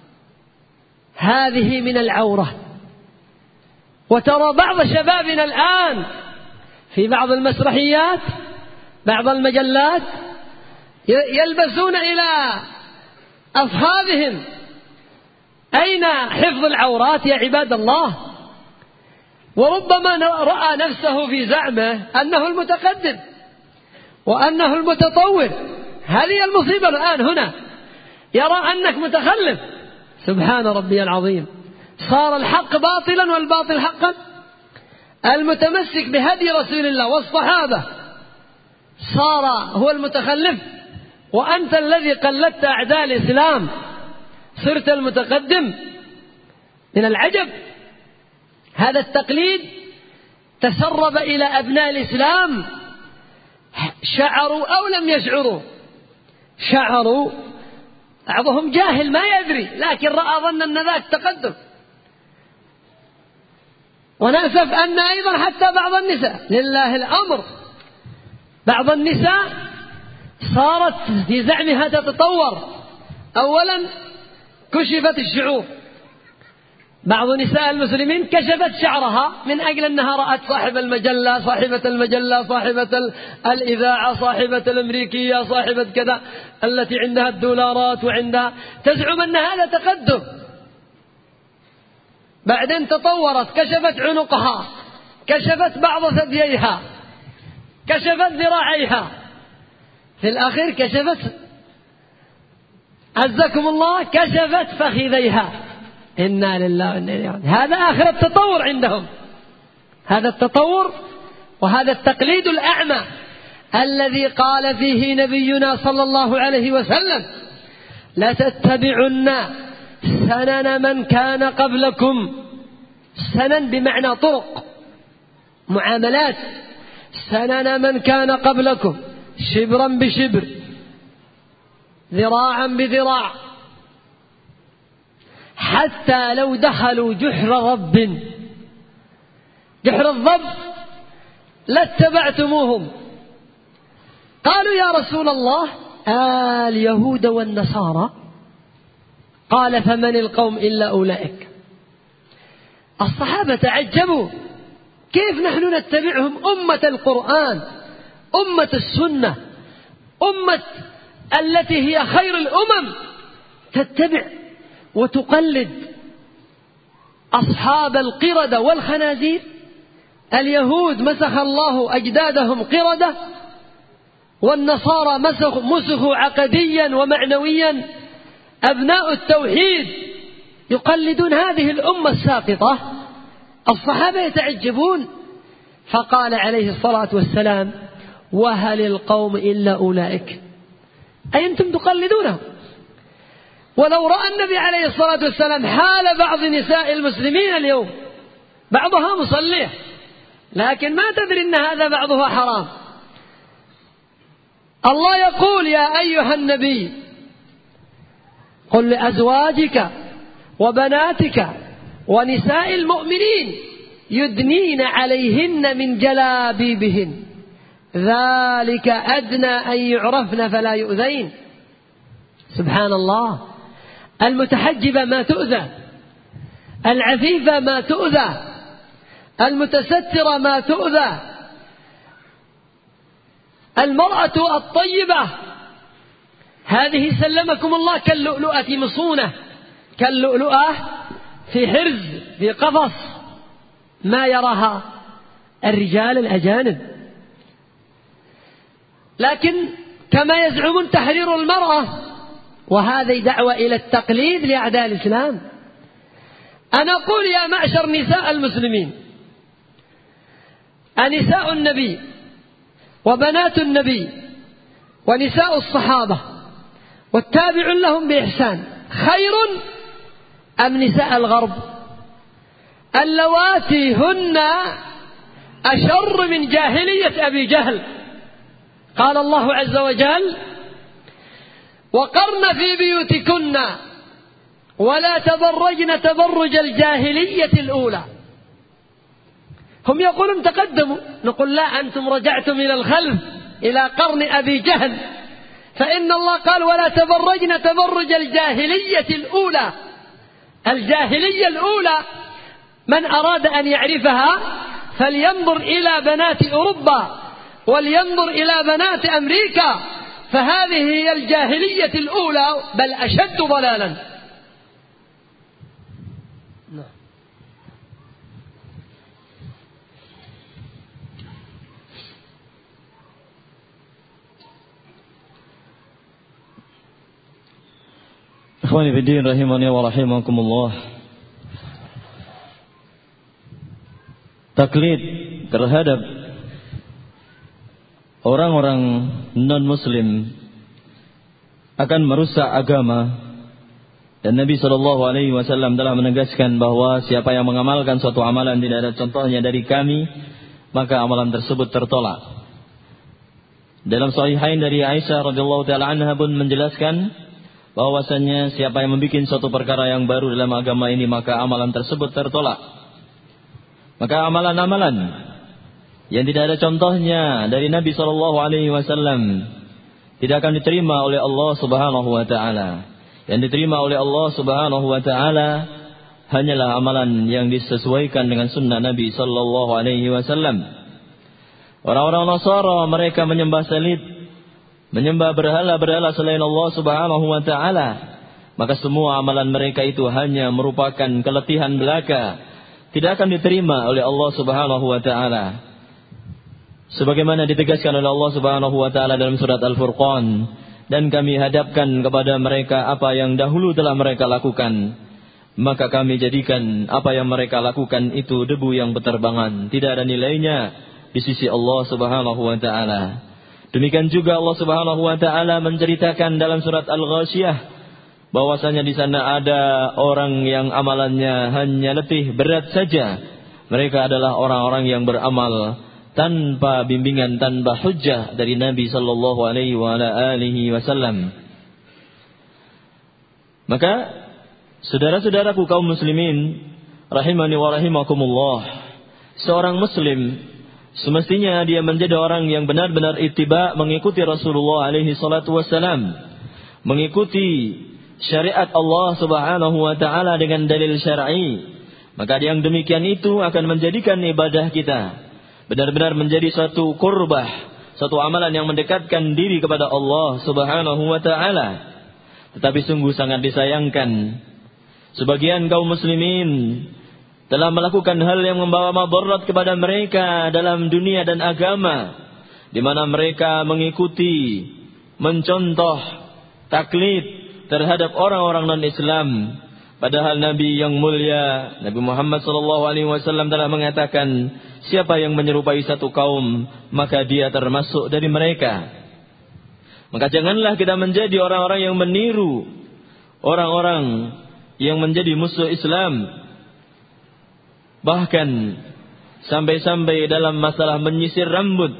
هذه من العورة. وترى بعض شبابنا الآن في بعض المسرحيات بعض المجلات يلبسون إلى أصحابهم. أين حفظ العورات يا عباد الله؟ وربما رأى نفسه في زعمه أنه المتقدم وأنه المتطور. هذه المصيبة الآن هنا، يرى أنك متخلف. سبحان ربي العظيم، صار الحق باطلا والباطل حقا. المتمسك بهدي رسول الله والصحابة صار هو المتخلف، وأنت الذي قلدت أعداء الإسلام صرت المتقدم. من العجب هذا التقليد تسرب إلى أبناء الإسلام، شعروا أو لم يشعروا، شعروا بعضهم جاهل ما يدري لكن رأى ظن أن ذاك تقدم. ونأسف أن أيضا حتى بعض النساء لله الأمر، بعض النساء صارت في زعمها تتطور. أولا كشفت الشعور، بعض نساء المسلمين كشفت شعرها من أجل أنها رأت صاحب المجلة صاحبة المجلة صاحبة الإذاعة صاحبة الأمريكية صاحبة كذا التي عندها الدولارات وعندها، تزعم أن هذا تقدم. بعدين تطورت، كشفت عنقها، كشفت بعض ثدييها، كشفت ذراعيها، في الأخير كشفت عزكم الله كشفت فخذيها. إنا لله وإنا إليه راجعون. هذا آخر التطور عندهم، هذا التطور وهذا التقليد الأعمى الذي قال فيه نبينا صلى الله عليه وسلم: لتتبعن سنن من كان قبلكم. سنن بمعنى طرق معاملات، سنن من كان قبلكم شبرا بشبر ذراعا بذراع، حتى لو دخلوا جحر ضب، جحر الضب لاتبعتموهم. قالوا يا رسول الله اليهود والنصارى؟ قال فمن القوم إلا أولئك. الصحابة تعجبوا، كيف نحن نتبعهم؟ أمة القرآن، أمة السنة، أمة التي هي خير الأمم، تتبع وتقلد أصحاب القردة والخنازير. اليهود مسخ الله أجدادهم قردة، والنصارى مسخوا عقديا ومعنويا أبناء التوحيد، يقلدون هذه الأمة الساقطة. الصحابة يتعجبون، فقال عليه الصلاة والسلام: وهل القوم إلا أولئك؟ أي أنتم تقلدونهم. ولو رأى النبي عليه الصلاة والسلام حال بعض نساء المسلمين اليوم، بعضها مصلية لكن ما تدري أن هذا بعضها حرام. الله يقول: يا أيها النبي قل لأزواجك وبناتك ونساء المؤمنين يدنين عليهن من جلابيبهن ذلك أدنى أن يعرفن فلا يؤذين. سبحان الله، المتحجبة ما تؤذى، العفيفة ما تؤذى، المتسترة ما تؤذى، المرأة الطيبة هذه سلمكم الله كاللؤلؤة مصونة، كاللؤلؤة في حرز في قفص ما يراها الرجال الأجانب. لكن كما يزعمون تحرير المرأة، وهذه دعوة إلى التقليد لأعداء الإسلام. أنا أقول يا معشر نساء المسلمين، أنساء النبي وبنات النبي ونساء الصحابة والتابع لهم بإحسان خير أم نساء الغرب اللواتي هن أشر من جاهلية أبي جهل؟ قال الله عز وجل: وقرن في بيوتكن ولا تبرجن تبرج الجاهلية الأولى. هم يقولون تقدموا، نقول لا، أنتم رجعتم إلى الخلف إلى قرن أبي جهل، فإن الله قال ولا تبرجن تبرج الجاهلية الأولى. الجاهلية الأولى من أراد أن يعرفها فلينظر إلى بنات أوروبا ولينظر إلى بنات أمريكا، فهذه هي الجاهلية الأولى بل أشد ضلالا. Ikhwani fiddin rahimani wa rahimakumullah. Taklid terhadap orang-orang non-muslim akan merusak agama, dan Nabi SAW telah menegaskan bahwa siapa yang mengamalkan suatu amalan tidak ada contohnya dari kami, maka amalan tersebut tertolak. Dalam Sahihain dari Aisyah radhiyallahu taala anha pun menjelaskan bahwasanya siapa yang membuat suatu perkara yang baru dalam agama ini, maka amalan tersebut tertolak. Maka amalan-amalan yang tidak ada contohnya dari Nabi SAW tidak akan diterima oleh Allah Subhanahu wa taala. Yang diterima oleh Allah Subhanahu wa taala hanyalah amalan yang disesuaikan dengan sunnah Nabi sallallahu alaihi wasallam. Orang-orang Nasara mereka menyembah salib, menyembah berhala-berhala selain Allah Subhanahu wa taala, maka semua amalan mereka itu hanya merupakan keletihan belaka, tidak akan diterima oleh Allah Subhanahu wa taala. Sebagaimana ditegaskan oleh Allah Subhanahu wa taala dalam surat Al-Furqan, dan kami hadapkan kepada mereka apa yang dahulu telah mereka lakukan, maka kami jadikan apa yang mereka lakukan itu debu yang berterbangan, tidak ada nilainya di sisi Allah Subhanahu wa taala. Demikian juga Allah Subhanahu wa taala menceritakan dalam surat Al-Ghasyiyah bahwasanya di sana ada orang yang amalannya hanya letih berat saja. Mereka adalah orang-orang yang beramal tanpa bimbingan, tanpa hujjah dari Nabi sallallahu alaihi wasallam. Maka saudara-saudaraku kaum muslimin rahimani wa rahimakumullah, seorang muslim semestinya dia menjadi orang yang benar-benar ittiba, mengikuti Rasulullah alaihi salatu wassalam, mengikuti syariat Allah Subhanahu wa taala dengan dalil syar'i. Maka yang demikian itu akan menjadikan ibadah kita benar-benar menjadi suatu qurbah, suatu amalan yang mendekatkan diri kepada Allah Subhanahu wa taala. Tetapi sungguh sangat disayangkan sebagian kaum muslimin telah melakukan hal yang membawa madarat kepada mereka dalam dunia dan agama, di mana mereka mengikuti, mencontoh, taklid terhadap orang-orang non-Islam. Padahal Nabi yang mulia, Nabi Muhammad SAW telah mengatakan, siapa yang menyerupai satu kaum, maka dia termasuk dari mereka. Maka janganlah kita menjadi orang-orang yang meniru orang-orang yang menjadi musuh Islam. Bahkan sampai-sampai dalam masalah menyisir rambut,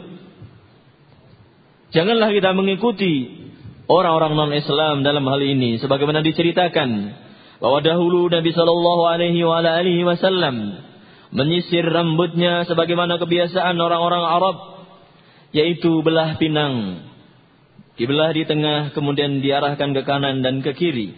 janganlah kita mengikuti orang-orang non-Islam dalam hal ini. Sebagaimana diceritakan bahwa dahulu Nabi sallallahu alaihi wasallam menyisir rambutnya sebagaimana kebiasaan orang-orang Arab, yaitu belah pinang, dibelah di tengah kemudian diarahkan ke kanan dan ke kiri.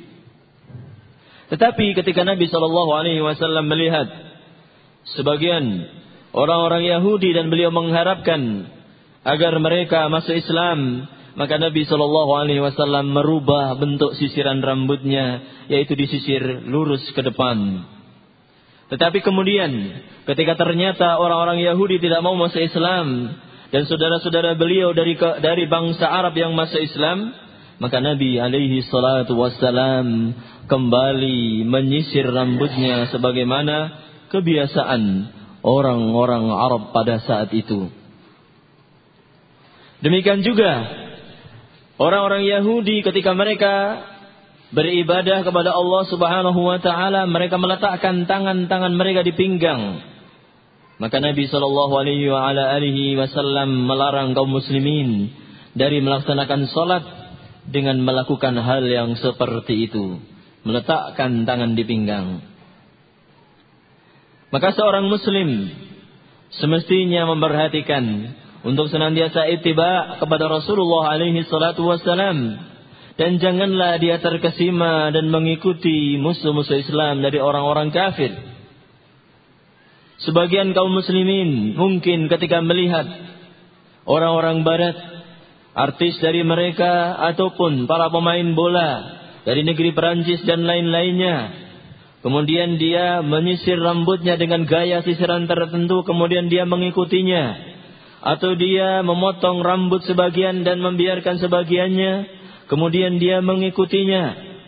Tetapi ketika Nabi sallallahu alaihi wasallam melihat sebagian orang-orang Yahudi dan beliau mengharapkan agar mereka masuk Islam, maka Nabi SAW merubah bentuk sisiran rambutnya, yaitu disisir lurus ke depan. Tetapi kemudian ketika ternyata orang-orang Yahudi tidak mau masuk Islam dan saudara-saudara beliau dari bangsa Arab yang masuk Islam, maka Nabi SAW kembali menyisir rambutnya sebagaimana kebiasaan orang-orang Arab pada saat itu. Demikian juga orang-orang Yahudi ketika mereka beribadah kepada Allah Subhanahu wa taala, mereka meletakkan tangan-tangan mereka di pinggang. Maka Nabi sallallahu alaihi wasallam melarang kaum muslimin dari melaksanakan salat dengan melakukan hal yang seperti itu, meletakkan tangan di pinggang. Maka seorang muslim semestinya memperhatikan untuk senantiasa ittiba kepada Rasulullah alaihi salatu wassalam, dan janganlah dia terkesima dan mengikuti musuh-musuh Islam dari orang-orang kafir. Sebagian kaum muslimin mungkin ketika melihat orang-orang barat, artis dari mereka ataupun para pemain bola dari negeri Perancis dan lain-lainnya, kemudian dia menyisir rambutnya dengan gaya sisiran tertentu, kemudian dia mengikutinya. Atau dia memotong rambut sebagian dan membiarkan sebagiannya, kemudian dia mengikutinya.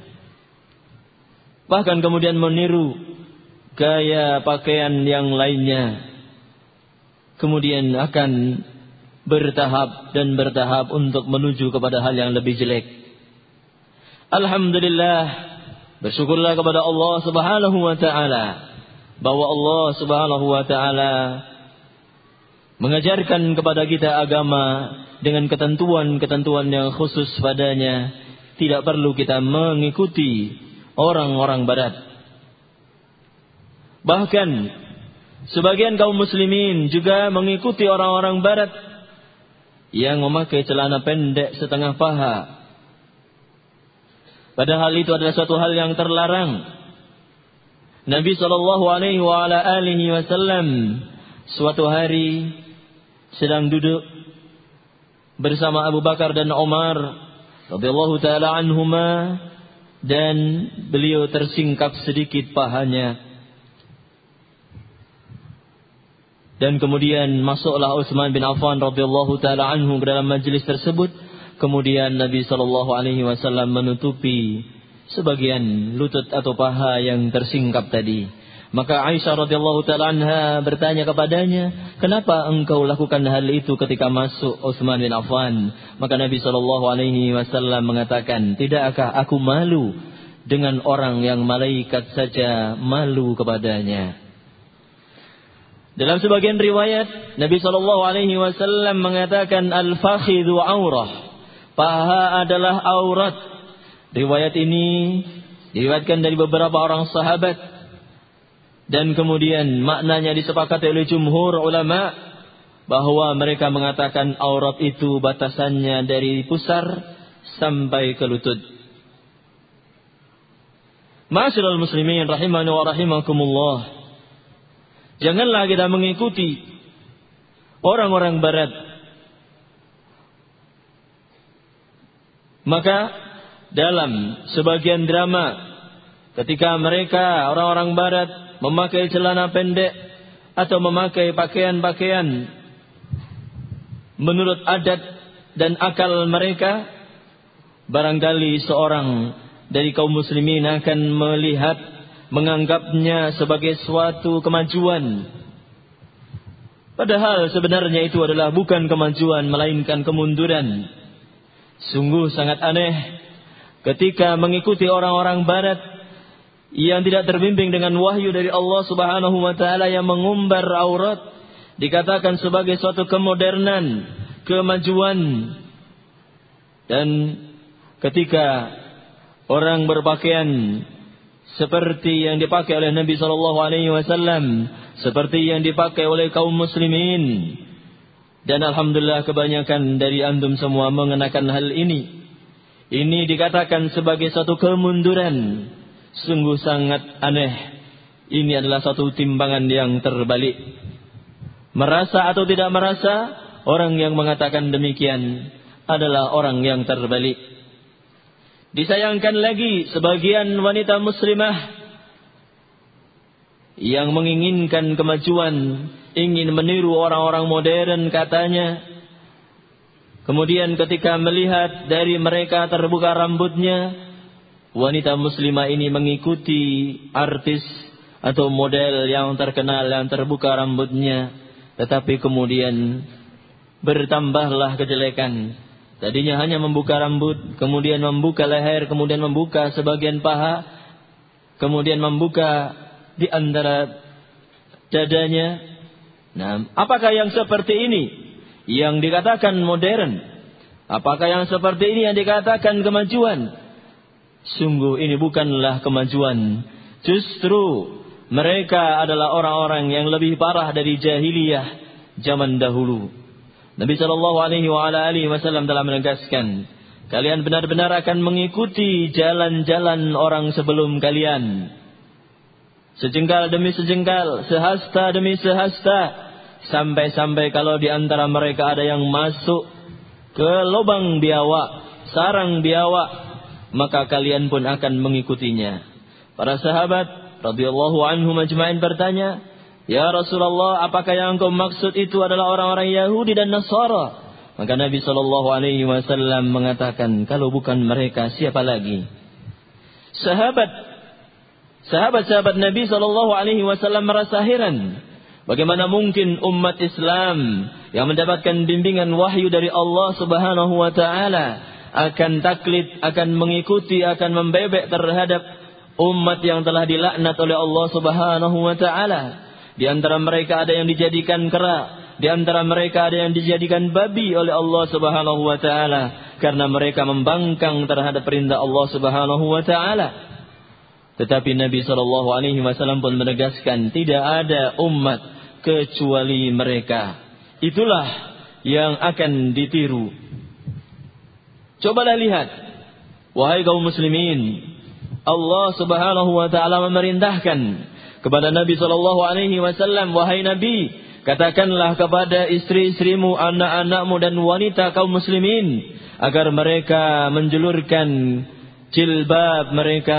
Bahkan kemudian meniru gaya pakaian yang lainnya. Kemudian akan bertahap dan bertahap untuk menuju kepada hal yang lebih jelek. Alhamdulillah, bersyukurlah kepada Allah Subhanahu wa taala bahwa Allah Subhanahu wa taala mengajarkan kepada kita agama dengan ketentuan-ketentuan yang khusus padanya. Tidak perlu kita mengikuti orang-orang barat. Bahkan sebagian kaum muslimin juga mengikuti orang-orang barat yang memakai celana pendek setengah paha. Padahal itu adalah suatu hal yang terlarang. Nabi SAW suatu hari sedang duduk bersama Abu Bakar dan Umar radhiyallahu taala anhuma, dan beliau tersingkap sedikit pahanya. Dan kemudian masuklah Utsman bin Affan radhiyallahu taala anhu ke dalam majelis tersebut. Kemudian Nabi SAW menutupi sebagian lutut atau paha yang tersingkap tadi. Maka Aisyah radhiyallahu taala anha bertanya kepadanya, "Kenapa engkau lakukan hal itu ketika masuk Utsman bin Affan?" Maka Nabi SAW mengatakan, "Tidakkah aku malu dengan orang yang malaikat saja malu kepadanya?" Dalam sebagian riwayat Nabi SAW mengatakan, "Al-fakhidhu aurah." Paha adalah aurat. Riwayat ini diriwayatkan dari beberapa orang sahabat. Dan kemudian maknanya disepakati oleh jumhur ulama bahwa mereka mengatakan aurat itu batasannya dari pusar sampai ke lutut. Ma'asyiral muslimin rahimani wa rahimakumullah. Janganlah kita mengikuti orang-orang barat. Maka dalam sebagian drama, ketika mereka orang-orang barat memakai celana pendek atau memakai pakaian-pakaian menurut adat dan akal mereka, barangkali seorang dari kaum muslimin akan melihat, menganggapnya sebagai suatu kemajuan. Padahal sebenarnya itu adalah bukan kemajuan, melainkan kemunduran. Sungguh sangat aneh ketika mengikuti orang-orang barat yang tidak terbimbing dengan wahyu dari Allah Subhanahu wa taala yang mengumbar aurat, dikatakan sebagai suatu kemodernan, kemajuan. Dan ketika orang berpakaian seperti yang dipakai oleh Nabi SAW, seperti yang dipakai oleh kaum muslimin, dan alhamdulillah kebanyakan dari antum semua mengenakan hal ini dikatakan sebagai suatu kemunduran. Sungguh sangat aneh. Ini adalah satu timbangan yang terbalik. Merasa atau tidak merasa, orang yang mengatakan demikian adalah orang yang terbalik. Disayangkan lagi sebagian wanita muslimah yang menginginkan kemajuan, ingin meniru orang-orang modern katanya. Kemudian ketika melihat dari mereka terbuka rambutnya, wanita muslimah ini mengikuti artis atau model yang terkenal yang terbuka rambutnya. Tetapi kemudian bertambahlah kejelekan. Tadinya hanya membuka rambut, kemudian membuka leher, kemudian membuka sebagian paha, kemudian membuka di antara dadanya. Nah, apakah yang seperti ini yang dikatakan modern? Apakah yang seperti ini yang dikatakan kemajuan? Sungguh ini bukanlah kemajuan. Justru mereka adalah orang-orang yang lebih parah dari jahiliyah zaman dahulu. Nabi sallallahu alaihi wasallam telah menegaskan, kalian benar-benar akan mengikuti jalan-jalan orang sebelum kalian. Sejengkal demi sejengkal, sehasta demi sehasta, sampai-sampai kalau di antara mereka ada yang masuk ke lubang biawak, sarang biawak, maka kalian pun akan mengikutinya. Para sahabat radhiyallahu anhum ajma'in bertanya, "Ya Rasulullah, apakah yang engkau maksud itu adalah orang-orang Yahudi dan Nasara?" Maka Nabi sallallahu alaihi wasallam mengatakan, kalau bukan mereka siapa lagi? Sahabat-sahabat Nabi sallallahu alaihi wasallam merasa heran, bagaimana mungkin umat Islam yang mendapatkan bimbingan wahyu dari Allah Subhanahu wa taala akan taklid, akan mengikuti, akan membebek terhadap umat yang telah dilaknat oleh Allah Subhanahu wa taala. Di antara mereka ada yang dijadikan kera, di antara mereka ada yang dijadikan babi oleh Allah Subhanahu wa taala karena mereka membangkang terhadap perintah Allah Subhanahu wa taala. Tetapi Nabi sallallahu alaihi wasallam pun menegaskan, tidak ada umat kecuali mereka. Itulah yang akan ditiru. Cobalah lihat, wahai kaum muslimin, Allah Subhanahu wa taala memerintahkan kepada Nabi sallallahu alaihi wasallam, wahai Nabi, katakanlah kepada istri-istrimu, anak-anakmu dan wanita kaum muslimin agar mereka menjulurkan jilbab mereka.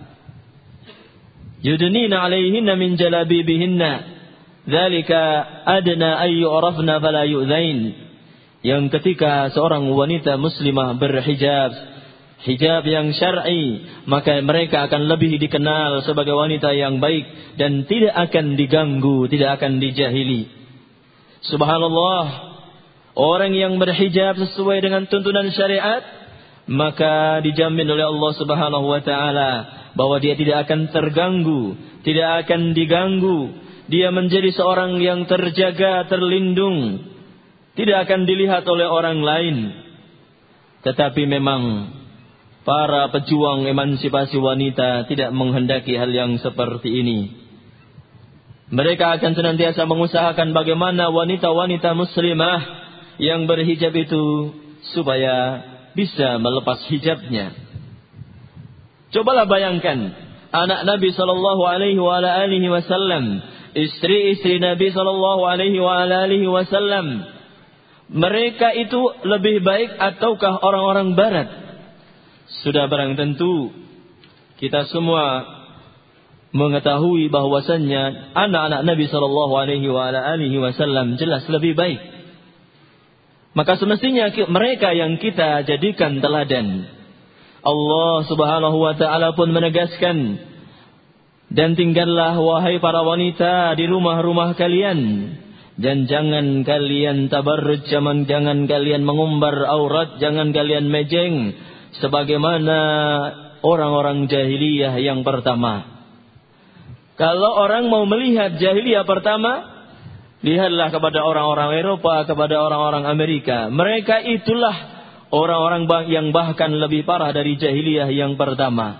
Yudnina 'alaihinna min jalabibihinna, dzalika adna ay yu'rafna fala yu'dzain. Yang ketika seorang wanita muslimah berhijab, hijab yang syar'i, maka mereka akan lebih dikenal sebagai wanita yang baik dan tidak akan diganggu, tidak akan dijahili. Subhanallah, orang yang berhijab sesuai dengan tuntunan syariat, maka dijamin oleh Allah Subhanahu wa taala bahwa dia tidak akan terganggu, tidak akan diganggu. Dia menjadi seorang yang terjaga, terlindung, tidak akan dilihat oleh orang lain. Tetapi memang para pejuang emansipasi wanita tidak menghendaki hal yang seperti ini. Mereka akan senantiasa mengusahakan bagaimana wanita-wanita muslimah yang berhijab itu supaya bisa melepas hijabnya. Cobalah bayangkan anak Nabi sallallahu alaihi wasallam, istri-istri Nabi sallallahu alaihi wasallam, mereka itu lebih baik ataukah orang-orang barat? Sudah barang tentu kita semua mengetahui bahwasannya anak-anak Nabi sallallahu alaihi wasallam jelas lebih baik. Maka semestinya mereka yang kita jadikan teladan. Allah Subhanahu wa taala pun menegaskan, dan tinggallah wahai para wanita di rumah-rumah kalian, dan jangan kalian tabarruj, jangan kalian mengumbar aurat, jangan kalian mejeng sebagaimana orang-orang jahiliyah yang pertama. Kalau orang mau melihat jahiliyah pertama, lihatlah kepada orang-orang Eropa, kepada orang-orang Amerika. Mereka itulah orang-orang yang bahkan lebih parah dari jahiliyah yang pertama.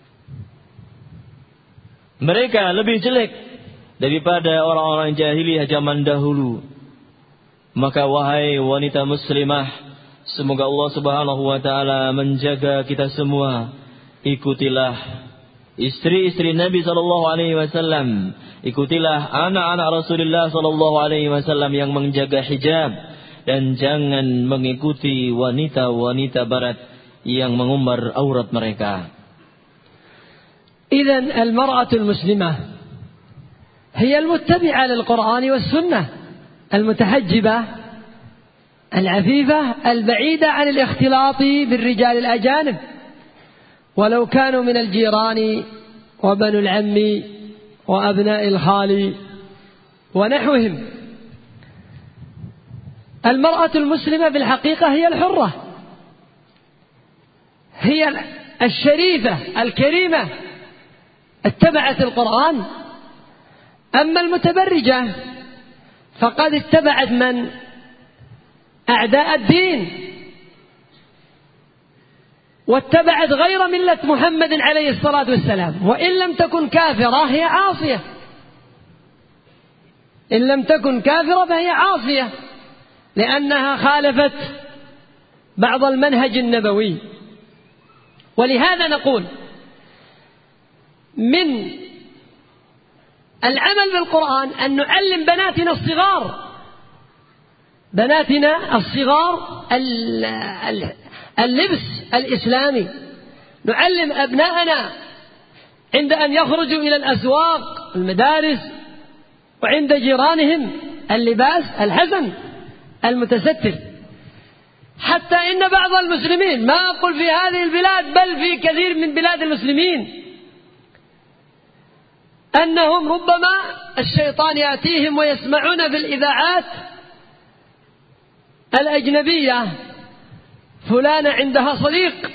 Mereka lebih jelek daripada orang-orang jahiliyah zaman dahulu. Maka wahai wanita muslimah, semoga Allah Subhanahu wa taala menjaga kita semua. Ikutilah istri-istri Nabi sallallahu alaihi wasallam, ikutilah anak-anak Rasulullah sallallahu alaihi wasallam yang menjaga hijab, dan jangan mengikuti wanita-wanita barat yang mengumbar aurat mereka. إذن المرأة المسلمة هي المتبعة للقرآن والسنة، المتحجبة العفيفة البعيدة عن الاختلاط بالرجال الأجانب، ولو كانوا من الجيران وبنو العم وأبناء الخال ونحوهم. المرأة المسلمة بالحقيقة هي الحرة، هي الشريفة الكريمة، اتبعت القرآن. أما المتبرجة فقد اتبعت من؟ أعداء الدين واتبعت غير ملة محمد عليه الصلاة والسلام، وإن لم تكن كافرة هي عاصية، إن لم تكن كافرة فهي عاصية، لأنها خالفت بعض المنهج النبوي. ولهذا نقول من العمل بالقرآن أن نعلم بناتنا الصغار اللبس الإسلامي، نعلم أبناءنا عند أن يخرجوا إلى الأسواق المدارس وعند جيرانهم اللباس الحسن المتستر، حتى إن بعض المسلمين، ما أقول في هذه البلاد بل في كثير من بلاد المسلمين، أنهم ربما الشيطان يأتيهم ويسمعون في الإذاعات الأجنبية فلانة عندها صديق.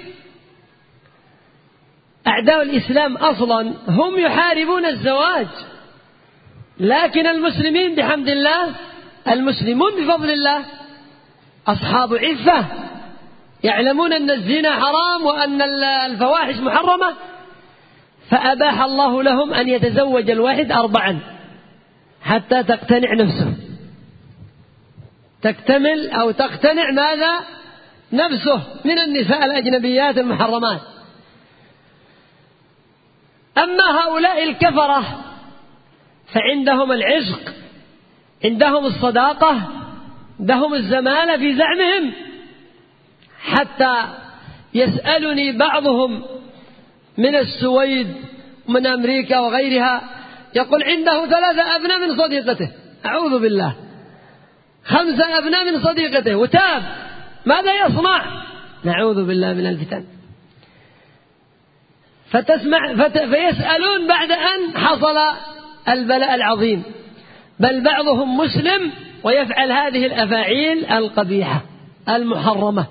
أعداء الإسلام أصلا هم يحاربون الزواج، لكن المسلمين بحمد الله، المسلمون بفضل الله أصحاب عفة، يعلمون أن الزنا حرام وأن الفواحش محرمة، فأباح الله لهم أن يتزوج الواحد 4 حتى تقتنع نفسه، تكتمل أو تقتنع ماذا؟ نفسه من النساء الأجنبيات المحرمات. أما هؤلاء الكفرة فعندهم العشق، عندهم الصداقة، عندهم الزمالة في زعمهم، حتى يسألني بعضهم من السويد ومن أمريكا وغيرها، يقول عنده 3 أبناء من صديقته، أعوذ بالله، 5 أبناء من صديقته، وتاب، ماذا يصنع؟ نعوذ بالله من الفتن. فيسألون بعد أن حصل البلاء العظيم، بل بعضهم مسلم ويفعل هذه الأفاعيل القبيحة المحرمة.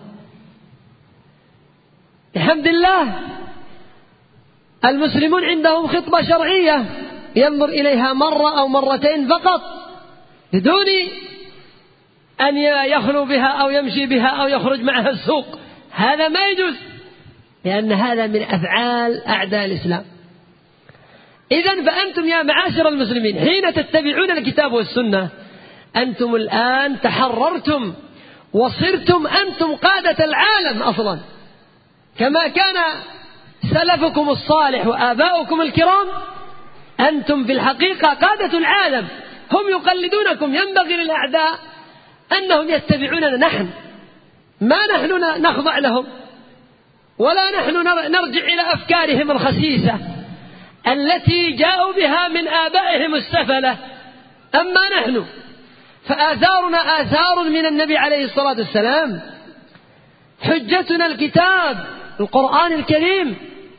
بحمد الله المسلمون عندهم خطبة شرعية ينظر إليها مرة أو مرتين فقط بدون أن يخلو بها أو يمشي بها أو يخرج معها السوق، هذا ما يجوز، لأن هذا من أفعال أعداء الإسلام. إذن فأنتم يا معاشر المسلمين حين تتبعون الكتاب والسنة أنتم الآن تحررتم وصرتم أنتم قادة العالم أصلا، كما كان سلفكم الصالح وآباؤكم الكرام، أنتم في الحقيقة قادة العالم، هم يقلدونكم. ينبغي للأعداء أنهم يتبعوننا نحن، ما نحن نخضع لهم ولا نحن نرجع إلى أفكارهم الخسيسة التي جاءوا بها من آبائهم السفلة. أما نحن فآثارنا آثار من النبي عليه الصلاة والسلام، حجتنا الكتاب القرآن الكريم،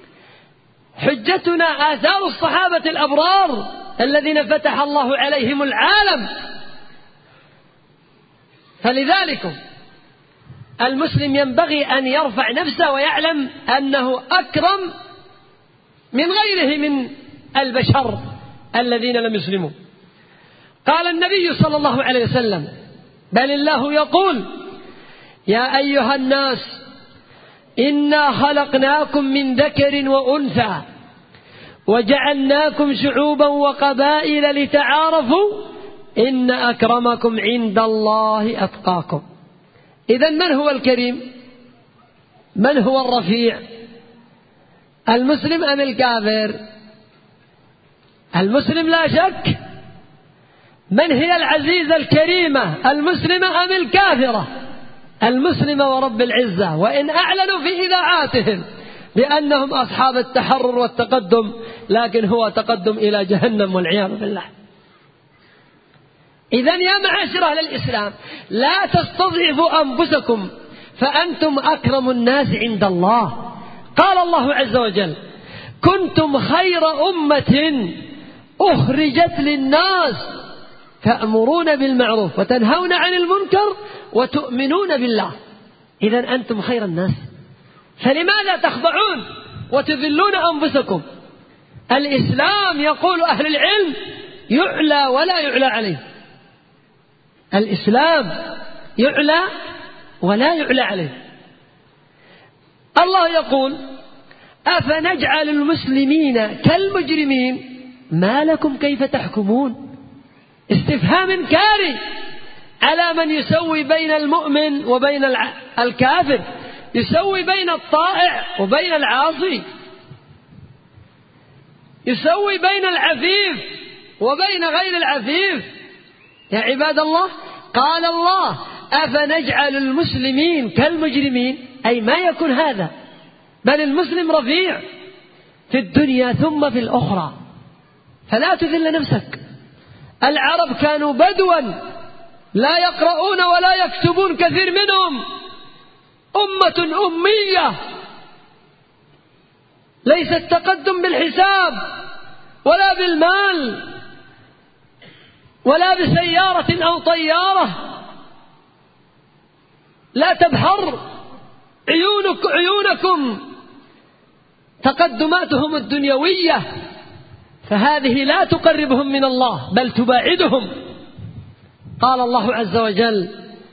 حجتنا آثار الصحابة الأبرار الذين فتح الله عليهم العالم. فلذلك المسلم ينبغي أن يرفع نفسه ويعلم أنه أكرم من غيره من البشر الذين لم يسلموا. قال النبي صلى الله عليه وسلم: بل الله يقول: يا أيها الناس إنا خلقناكم من ذكر وأنثى وجعلناكم شعوبا وقبائل لتعارفوا إن أكرمكم عند الله أتقاكم. إذن من هو الكريم؟ من هو الرفيع؟ المسلم أم الكافر؟ المسلم لا شك. من هي العزيزة الكريمة، المسلمة أم الكافرة؟ المسلمة ورب العزة، وإن أعلنوا في إذاعاتهم بأنهم أصحاب التحرر والتقدم، لكن هو تقدم إلى جهنم والعياذ بالله. إذن يا معاشر أهل الإسلام لا تستضعفوا أنفسكم، فأنتم أكرم الناس عند الله. قال الله عز وجل: كنتم خير أمة أخرجت للناس تأمرون بالمعروف وتنهون عن المنكر وتؤمنون بالله. إذن أنتم خير الناس، فلماذا تخضعون وتذلون أنفسكم؟ الإسلام يقول أهل العلم يعلى ولا يعلى عليه. الإسلام يعلى ولا يعلى عليه. الله يقول أفنجعل المسلمين كالمجرمين ما لكم كيف تحكمون. استفهام إنكاري على من يسوي بين المؤمن وبين الكافر، يسوي بين الطائع وبين العاصي، يسوي بين العفيف وبين غير العفيف. يا عباد الله، قال الله أفنجعل المسلمين كالمجرمين، أي ما يكون هذا، بل المسلم رفيع في الدنيا ثم في الأخرى، فلا تذل نفسك. العرب كانوا بدوا لا يقرؤون ولا يكتبون، كثير منهم أمة أمية، ليس التقدم بالحساب ولا بالمال ولا بسيارة أو طيارة. لا تبحر عيونكم تقدماتهم الدنيوية، فهذه لا تقربهم من الله بل تباعدهم. قال الله عز وجل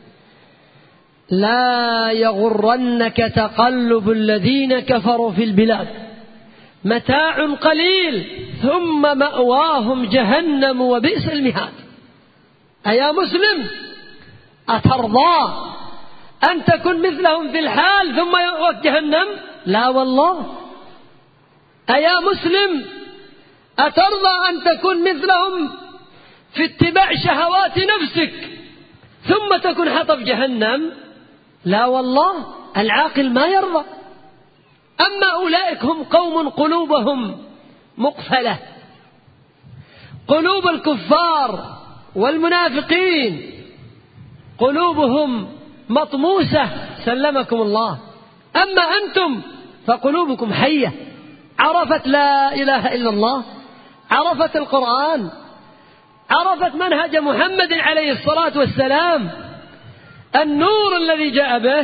لا يغرنك تقلب الذين كفروا في البلاد متاع قليل ثم مأواهم جهنم وبئس المهاد. أيا مسلم، أترضى أن تكن مثلهم في الحال ثم يأواك جهنم؟ لا والله. أيا مسلم، أترضى أن تكن مثلهم في اتباع شهوات نفسك ثم تكن حطب جهنم؟ لا والله، العاقل ما يرضى. أما أولئك هم قوم قلوبهم مقفلة، قلوب الكفار والمنافقين قلوبهم مطموسة سلمكم الله. أما أنتم فقلوبكم حية، عرفت لا إله إلا الله، عرفت القرآن، عرفت منهج محمد عليه الصلاة والسلام، النور الذي جاء به.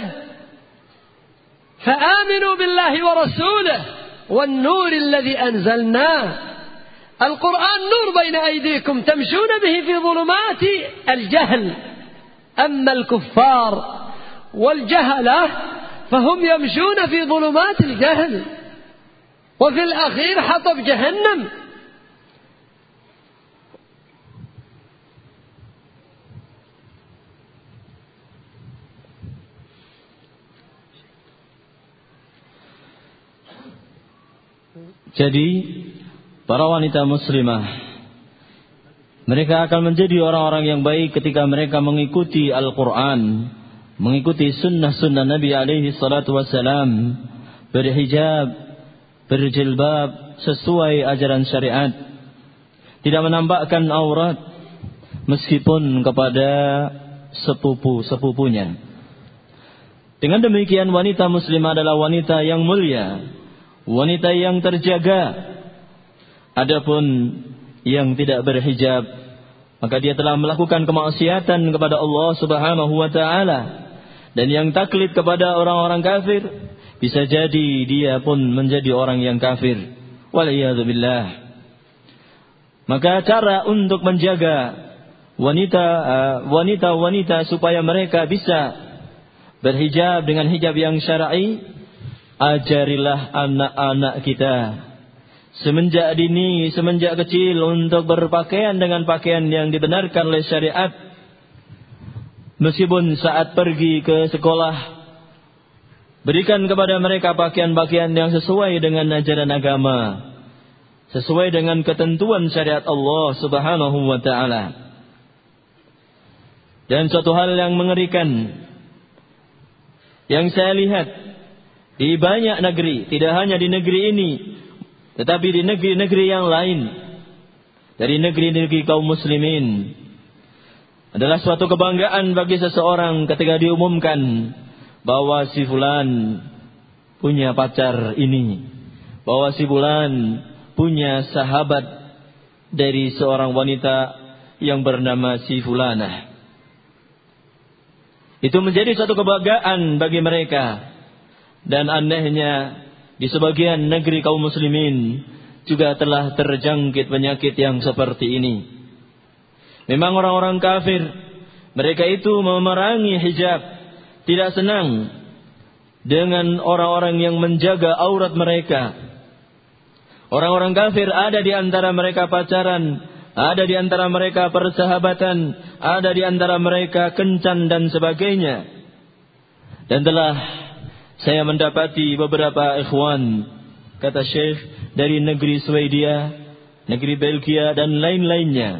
فآمنوا بالله ورسوله والنور الذي أنزلناه. القرآن نور بين أيديكم تمشون به في ظلمات الجهل. أما الكفار والجهلة فهم يمشون في ظلمات الجهل، وفي الأخير حطب جهنم. Jadi para wanita muslimah, mereka akan menjadi orang-orang yang baik ketika mereka mengikuti Al-Quran, mengikuti sunnah-sunnah Nabi alaihi salatu wassalam, berhijab, berjilbab sesuai ajaran syariat, tidak menampakkan aurat meskipun kepada sepupu-sepupunya. Dengan demikian wanita muslimah adalah wanita yang mulia, wanita yang terjaga. Adapun yang tidak berhijab, maka dia telah melakukan kemaksiatan kepada Allah Subhanahu wa taala. Dan yang taklid kepada orang-orang kafir, bisa jadi dia pun menjadi orang yang kafir. Waliyadzubillah. Maka cara untuk menjaga wanita-wanita supaya mereka bisa berhijab dengan hijab yang syar'i, ajarilah anak-anak kita semenjak dini, semenjak kecil untuk berpakaian dengan pakaian yang dibenarkan oleh syariat. Meskipun saat pergi ke sekolah, berikan kepada mereka pakaian-pakaian yang sesuai dengan ajaran agama, sesuai dengan ketentuan syariat Allah Subhanahu wa taala. Dan suatu hal yang mengerikan yang saya lihat di banyak negeri, tidak hanya di negeri ini, tetapi di negeri-negeri yang lain, dari negeri-negeri kaum muslimin, adalah suatu kebanggaan bagi seseorang ketika diumumkan bahwa si fulan punya pacar ini, bahwa si fulan punya sahabat dari seorang wanita yang bernama si fulanah. Itu menjadi suatu kebanggaan bagi mereka. Dan anehnya, di sebagian negeri kaum muslimin juga telah terjangkit penyakit yang seperti ini. Memang orang-orang kafir, mereka itu memerangi hijab, tidak senang dengan orang-orang yang menjaga aurat mereka. Orang-orang kafir ada di antara mereka pacaran, ada di antara mereka persahabatan, ada di antara mereka kencan dan sebagainya. Dan telah saya mendapati beberapa ikhwan, kata Syekh, dari negeri Swedia, negeri Belgia dan lain-lainnya.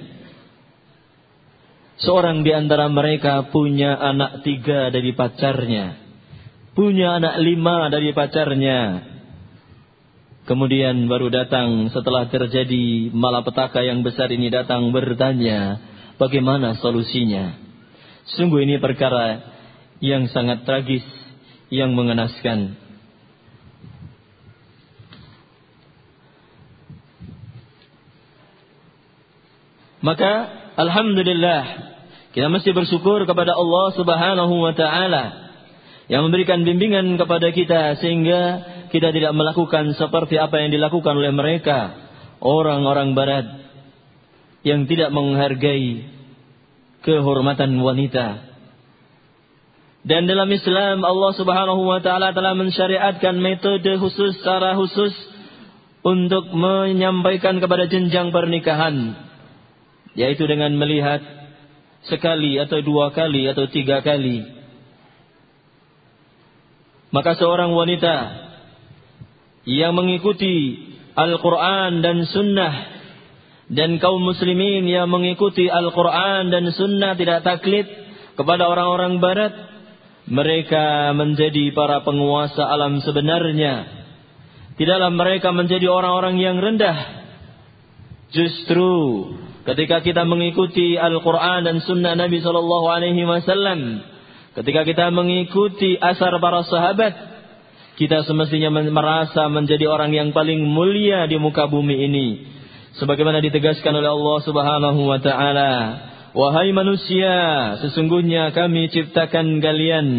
Seorang di antara mereka punya anak 3 dari pacarnya, punya anak 5 dari pacarnya. Kemudian baru datang setelah terjadi malapetaka yang besar ini, datang bertanya bagaimana solusinya. Sungguh ini perkara yang sangat tragis, yang mengenaskan. Maka alhamdulillah kita mesti bersyukur kepada Allah Subhanahu wa taala yang memberikan bimbingan kepada kita sehingga kita tidak melakukan seperti apa yang dilakukan oleh mereka, orang-orang barat yang tidak menghargai kehormatan wanita. Dan dalam Islam Allah Subhanahu wa taala telah mensyariatkan metode khusus, cara khusus untuk menyampaikan kepada jenjang pernikahan, yaitu dengan melihat sekali atau 2 kali atau 3 kali. Maka seorang wanita yang mengikuti Al-Quran dan Sunnah, dan kaum muslimin yang mengikuti Al-Quran dan Sunnah, tidak taklid kepada orang-orang barat, mereka menjadi para penguasa alam sebenarnya. Tidaklah mereka menjadi orang-orang yang rendah. Justru ketika kita mengikuti Al-Quran dan Sunnah Nabi SAW, ketika kita mengikuti asar para sahabat, kita semestinya merasa menjadi orang yang paling mulia di muka bumi ini. Sebagaimana ditegaskan oleh Allah Subhanahu wa taala, wahai manusia, sesungguhnya kami ciptakan kalian.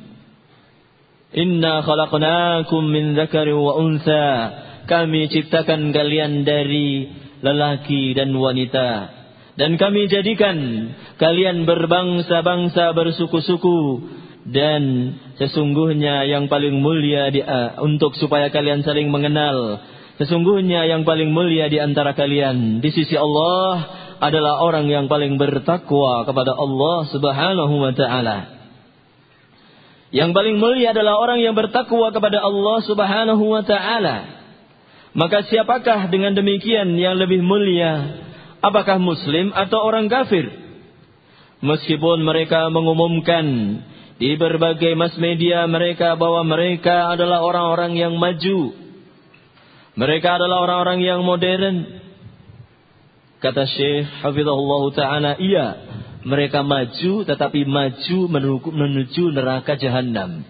Inna khalaqnakum min dzakarin wa untha. Kami ciptakan kalian dari lelaki dan wanita. Dan kami jadikan kalian berbangsa-bangsa, bersuku-suku. Dan sesungguhnya yang paling mulia untuk supaya kalian saling mengenal, sesungguhnya yang paling mulia di antara kalian di sisi Allah adalah orang yang paling bertakwa kepada Allah Subhanahu wa taala. Yang paling mulia adalah orang yang bertakwa kepada Allah Subhanahu wa taala. Maka siapakah dengan demikian yang lebih mulia? Apakah muslim atau orang kafir? Meskipun mereka mengumumkan di berbagai mass media mereka bahwa mereka adalah orang-orang yang maju, mereka adalah orang-orang yang modern. Kata Syekh Hafizahullah Ta'ala, iya, mereka maju, tetapi maju menuju neraka Jahannam.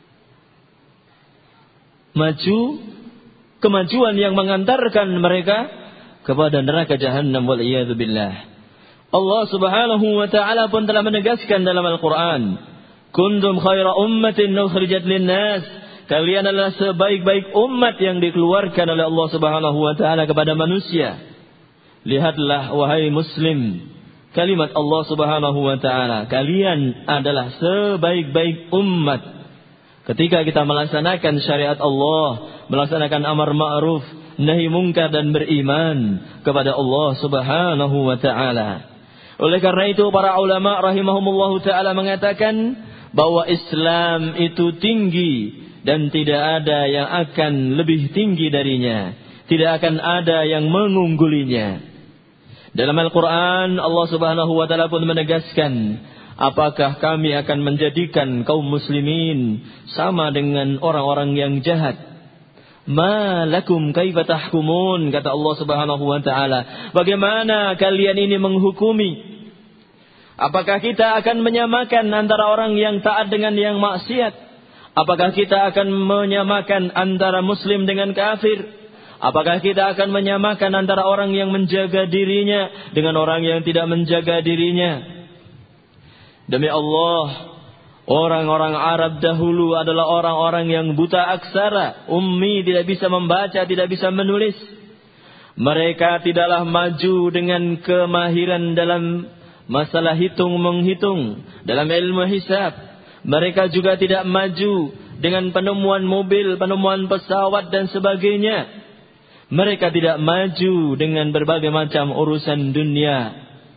Maju, kemajuan yang mengantarkan mereka kepada neraka Jahannam, wal'iyadzubillah. Allah Subhanahu wa Ta'ala pun telah menegaskan dalam Al-Quran, kuntum khaira ummatin ukhrijat linnas. Kalian adalah sebaik-baik umat yang dikeluarkan oleh Allah Subhanahu wa taala kepada manusia. Lihatlah wahai muslim, kalimat Allah Subhanahu wa taala, kalian adalah sebaik-baik umat. Ketika kita melaksanakan syariat Allah, melaksanakan amar ma'ruf, nahi mungkar dan beriman kepada Allah Subhanahu wa taala. Oleh karena itu para ulama rahimahumullah taala mengatakan bahwa Islam itu tinggi dan tidak ada yang akan lebih tinggi darinya, tidak akan ada yang mengunggulinya. Dalam Al-Quran Allah Subhanahu wa taala pun menegaskan, apakah kami akan menjadikan kaum muslimin sama dengan orang-orang yang jahat? Ma lakum kaifa tahkumun, kata Allah Subhanahu wa taala, bagaimana kalian ini menghukumi? Apakah kita akan menyamakan antara orang yang taat dengan yang maksiat? Apakah kita akan menyamakan antara muslim dengan kafir? Apakah kita akan menyamakan antara orang yang menjaga dirinya dengan orang yang tidak menjaga dirinya? Demi Allah, orang-orang Arab dahulu adalah orang-orang yang buta aksara, ummi, tidak bisa membaca, tidak bisa menulis. Mereka tidaklah maju dengan kemahiran dalam masalah hitung-menghitung, dalam ilmu hisab. Mereka juga tidak maju dengan penemuan mobil, penemuan pesawat dan sebagainya. Mereka tidak maju dengan berbagai macam urusan dunia.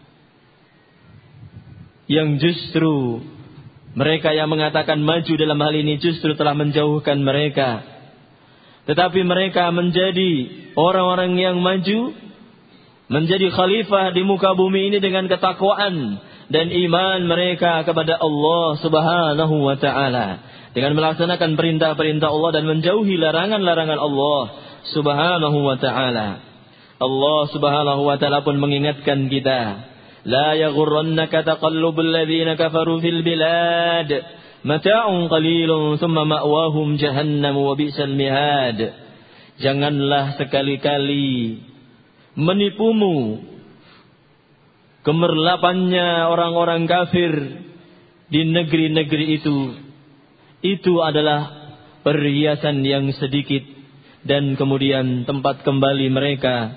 Yang justru mereka yang mengatakan maju dalam hal ini justru telah menjauhkan mereka. Tetapi mereka menjadi orang-orang yang maju, menjadi khalifah di muka bumi ini dengan ketakwaan dan iman mereka kepada Allah Subhanahu wa taala, dengan melaksanakan perintah-perintah Allah dan menjauhi larangan-larangan Allah Subhanahu wa taala. Allah Subhanahu wa taala pun mengingatkan kita, la yaghurrannaka taqallubul ladzina kafaru fil bilad, mata'un qalilun thumma ma'wahum jahannam wa bi'sal mihad. Janganlah sekali-kali menipumu gemerlapannya orang-orang kafir di negeri-negeri itu. Itu adalah perhiasan yang sedikit dan kemudian tempat kembali mereka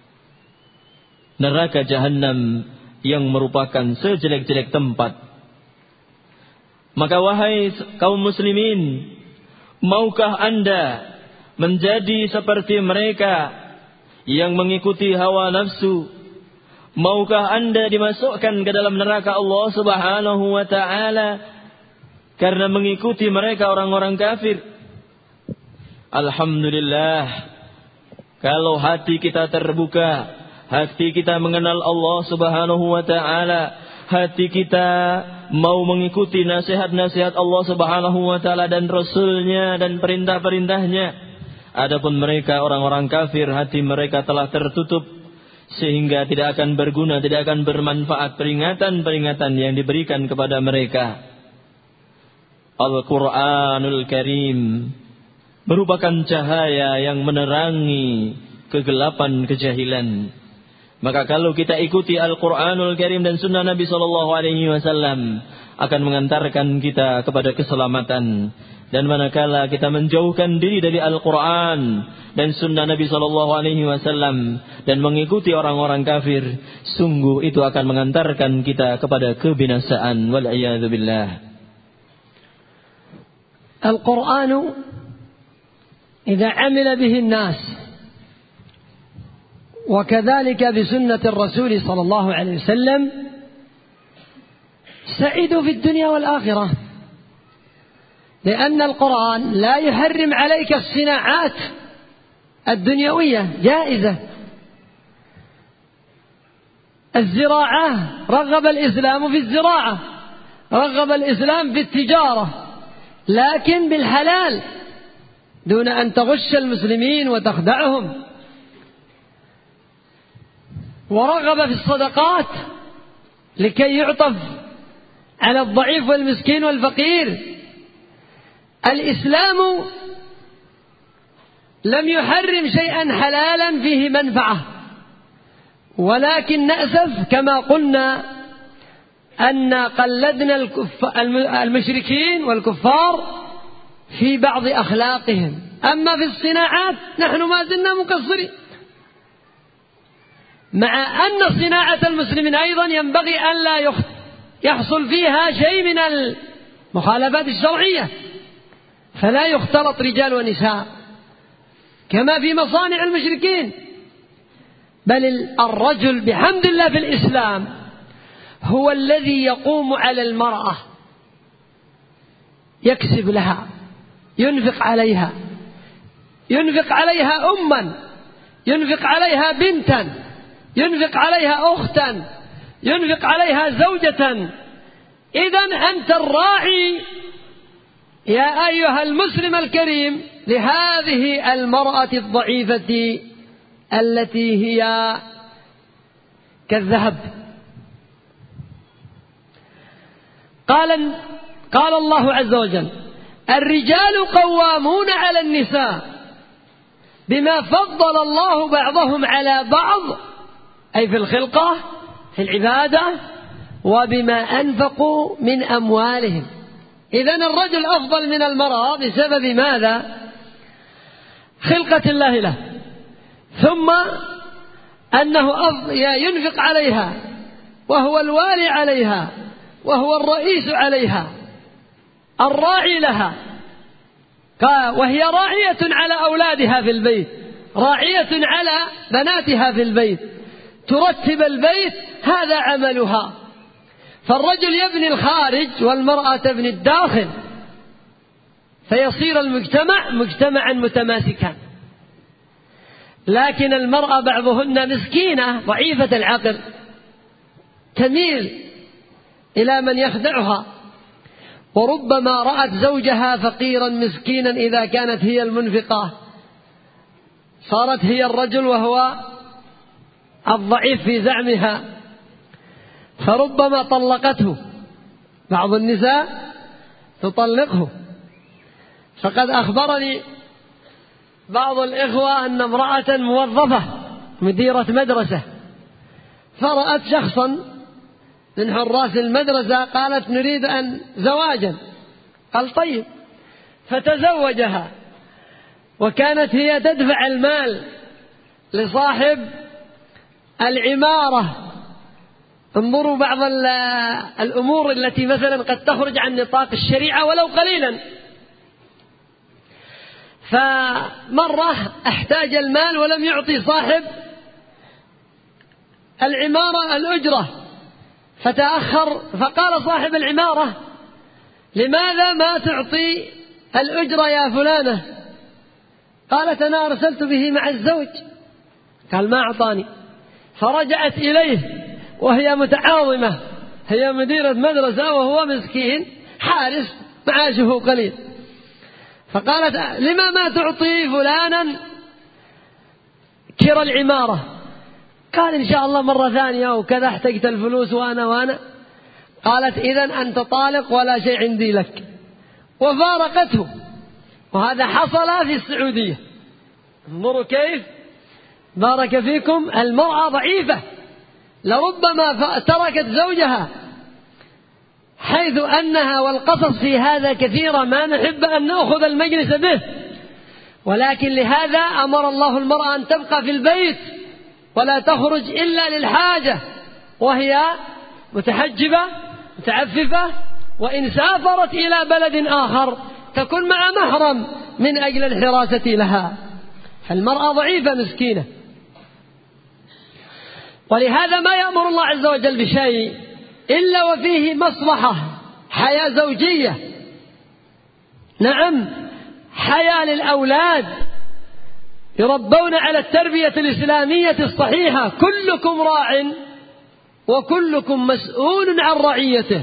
neraka jahanam yang merupakan sejelek-jelek tempat. Maka wahai kaum muslimin, maukah anda menjadi seperti mereka yang mengikuti hawa nafsu? Maukah anda dimasukkan ke dalam neraka Allah Subhanahu wa taala karena mengikuti mereka orang-orang kafir? Alhamdulillah, kalau hati kita terbuka, hati kita mengenal Allah Subhanahu wa taala, hati kita mau mengikuti nasihat-nasihat Allah Subhanahu wa taala dan Rasulnya dan perintah-perintahnya. Adapun mereka orang-orang kafir, hati mereka telah tertutup sehingga tidak akan berguna, tidak akan bermanfaat peringatan-peringatan yang diberikan kepada mereka. Al-Quranul Karim merupakan cahaya yang menerangi kegelapan kejahilan. Maka kalau kita ikuti Al-Quranul Karim dan sunnah Nabi SAW akan mengantarkan kita kepada keselamatan. Dan manakala kita menjauhkan diri dari Al-Quran dan sunnah Nabi SAW dan mengikuti orang-orang kafir, sungguh itu akan mengantarkan kita kepada kebinasaan. Wal'iyadzu billah. Al-Qur'anu idza 'amila bihi an-nas wa kadzalika bi sunnati ar-rasul sallallahu alaihi wasallam sa'idu fid dunya wal akhirah. لأن القرآن لا يحرم عليك الصناعات الدنيوية جائزة. الزراعة رغب الإسلام في الزراعة، رغب الإسلام في التجارة، لكن بالحلال دون أن تغش المسلمين وتخدعهم. ورغب في الصدقات لكي يعطف على الضعيف والمسكين والفقير. الإسلام لم يحرم شيئا حلالا فيه منفعة، ولكن نأسف كما قلنا أن قلدنا المشركين والكفار في بعض أخلاقهم. أما في الصناعات نحن ما زلنا مقصرين، مع أن صناعة المسلمين أيضا ينبغي أن لا يحصل فيها شيء من المخالفات الشرعية، فلا يختلط رجال ونساء كما في مصانع المشركين. بل الرجل بحمد الله في الإسلام هو الذي يقوم على المرأة، يكسب لها، ينفق عليها، ينفق عليها أما، ينفق عليها بنتا، ينفق عليها أختا، ينفق عليها زوجة. إذن أنت الراعي يا أيها المسلم الكريم لهذه المرأة الضعيفة التي هي كالذهب. قال الله عز وجل: الرجال قوامون على النساء بما فضل الله بعضهم على بعض، أي في الخلقة، في العبادة، وبما أنفقوا من أموالهم. إذن الرجل أفضل من المرأة بسبب ماذا؟ خلقة الله له، ثم أنه ينفق عليها وهو الوالي عليها وهو الرئيس عليها. الراعي لها، وهي راعية على أولادها في البيت، راعية على بناتها في البيت، ترتب البيت، هذا عملها. فالرجل يبني الخارج والمرأة تبني الداخل، فيصير المجتمع مجتمعا متماسكا. لكن المرأة بعضهن مسكينة ضعيفة العقل، تميل إلى من يخدعها، وربما رأت زوجها فقيرا مسكينا إذا كانت هي المنفقة، صارت هي الرجل وهو الضعيف في زعمها، فربما طلقته. بعض النساء تطلقه. فقد أخبرني بعض الإخوة أن امرأة موظفة مديرة مدرسة فرأت شخصا من حراس المدرسة، قالت نريد أن زواجا، قال طيب، فتزوجها، وكانت هي تدفع المال لصاحب العمارة. انظروا بعض الأمور التي مثلا قد تخرج عن نطاق الشريعة ولو قليلا. فمرة احتاج المال ولم يعطي صاحب العمارة الأجرة، فتأخر، فقال صاحب العمارة لماذا ما تعطي الأجرة يا فلانة؟ قالت أنا أرسلت به مع الزوج. قال ما أعطاني. فرجعت إليه وهي متعاظمة، هي مديرة مدرسة وهو مسكين حارس معاشه قليل. فقالت لما ما تعطي فلانا كرى العمارة؟ قال إن شاء الله مرة ثانية وكذا، احتجت الفلوس وأنا. قالت إذن أنت طالق ولا شيء عندي لك، وفارقته. وهذا حصل في السعودية. انظروا كيف بارك فيكم المرأة ضعيفة، لربما تركت زوجها، حيث أنها، والقصص في هذا كثيرا ما نحب أن نأخذ المجلس به، ولكن لهذا أمر الله المرأة أن تبقى في البيت ولا تخرج إلا للحاجة، وهي متحجبة متعففة، وإن سافرت إلى بلد آخر تكون مع محرم من أجل الحراسة لها. فالمرأة ضعيفة مسكينة. ولهذا ما يأمر الله عز وجل بشيء إلا وفيه مصلحة، حياة زوجية، نعم، حياة للأولاد يربون على التربية الإسلامية الصحيحة. كلكم راع وكلكم مسؤول عن رعيته،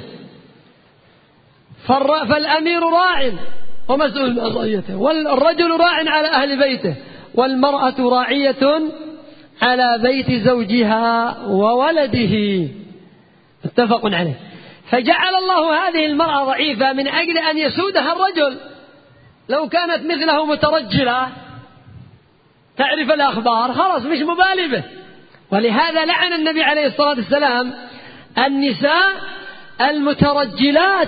فالأمير راع ومسؤول عن رعيته، والرجل راع على أهل بيته، والمرأة راعية على بيت زوجها وولده، متفق عليه. فجعل الله هذه المرأة ضعيفة من أجل أن يسودها الرجل. لو كانت مثله مترجلة تعرف الأخبار خلاص مش مبالي به. ولهذا لعن النبي عليه الصلاة والسلام النساء المترجلات،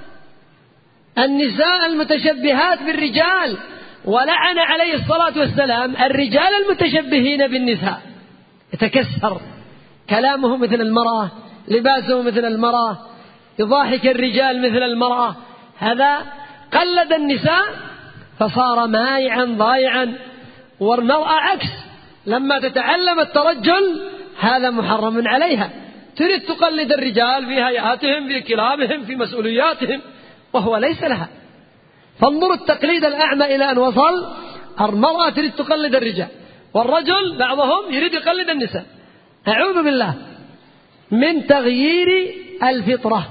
النساء المتشبهات بالرجال، ولعن عليه الصلاة والسلام الرجال المتشبهين بالنساء، يتكسر كلامه مثل المرأة، لباسه مثل المرأة، يضاحك الرجال مثل المرأة. هذا قلد النساء فصار مايعا ضايعا. والمرأة عكس، لما تتعلم الترجل هذا محرم عليها، تريد تقلد الرجال في هيئاتهم في كلامهم في مسؤولياتهم، وهو ليس لها. فانظروا التقليد الأعمى إلى أن وصل. المرأة تريد تقلد الرجال، والرجل بعضهم يريد يقلد النساء. أعوذ بالله من تغيير الفطرة.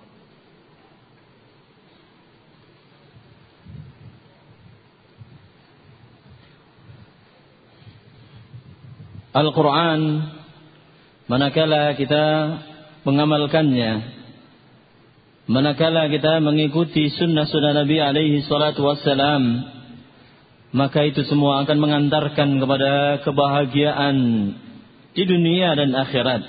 Al-Quran, manakala kita mengamalkannya, manakala kita mengikuti sunnah-sunnah Nabi alaihi salatu wassalam, maka itu semua akan mengantarkan kepada kebahagiaan di dunia dan akhirat.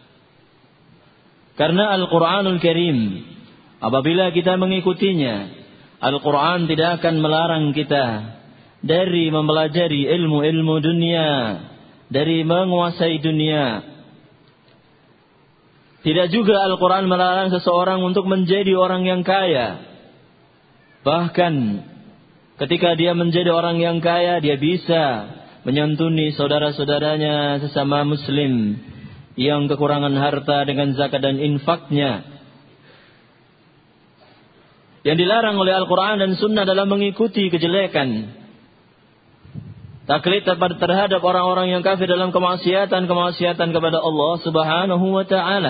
Karena Al-Quranul Karim, apabila kita mengikutinya, Al-Quran tidak akan melarang kita dari mempelajari ilmu-ilmu dunia, dari menguasai dunia. Tidak juga Al-Quran melarang seseorang untuk menjadi orang yang kaya. Bahkan ketika dia menjadi orang yang kaya, dia bisa menyantuni saudara-saudaranya sesama muslim yang kekurangan harta dengan zakat dan infaknya. Yang dilarang oleh Al-Quran dan Sunnah dalam mengikuti kejelekan, taklid terhadap orang-orang yang kafir dalam kemaksiatan kepada Allah Subhanahu wa ta'ala.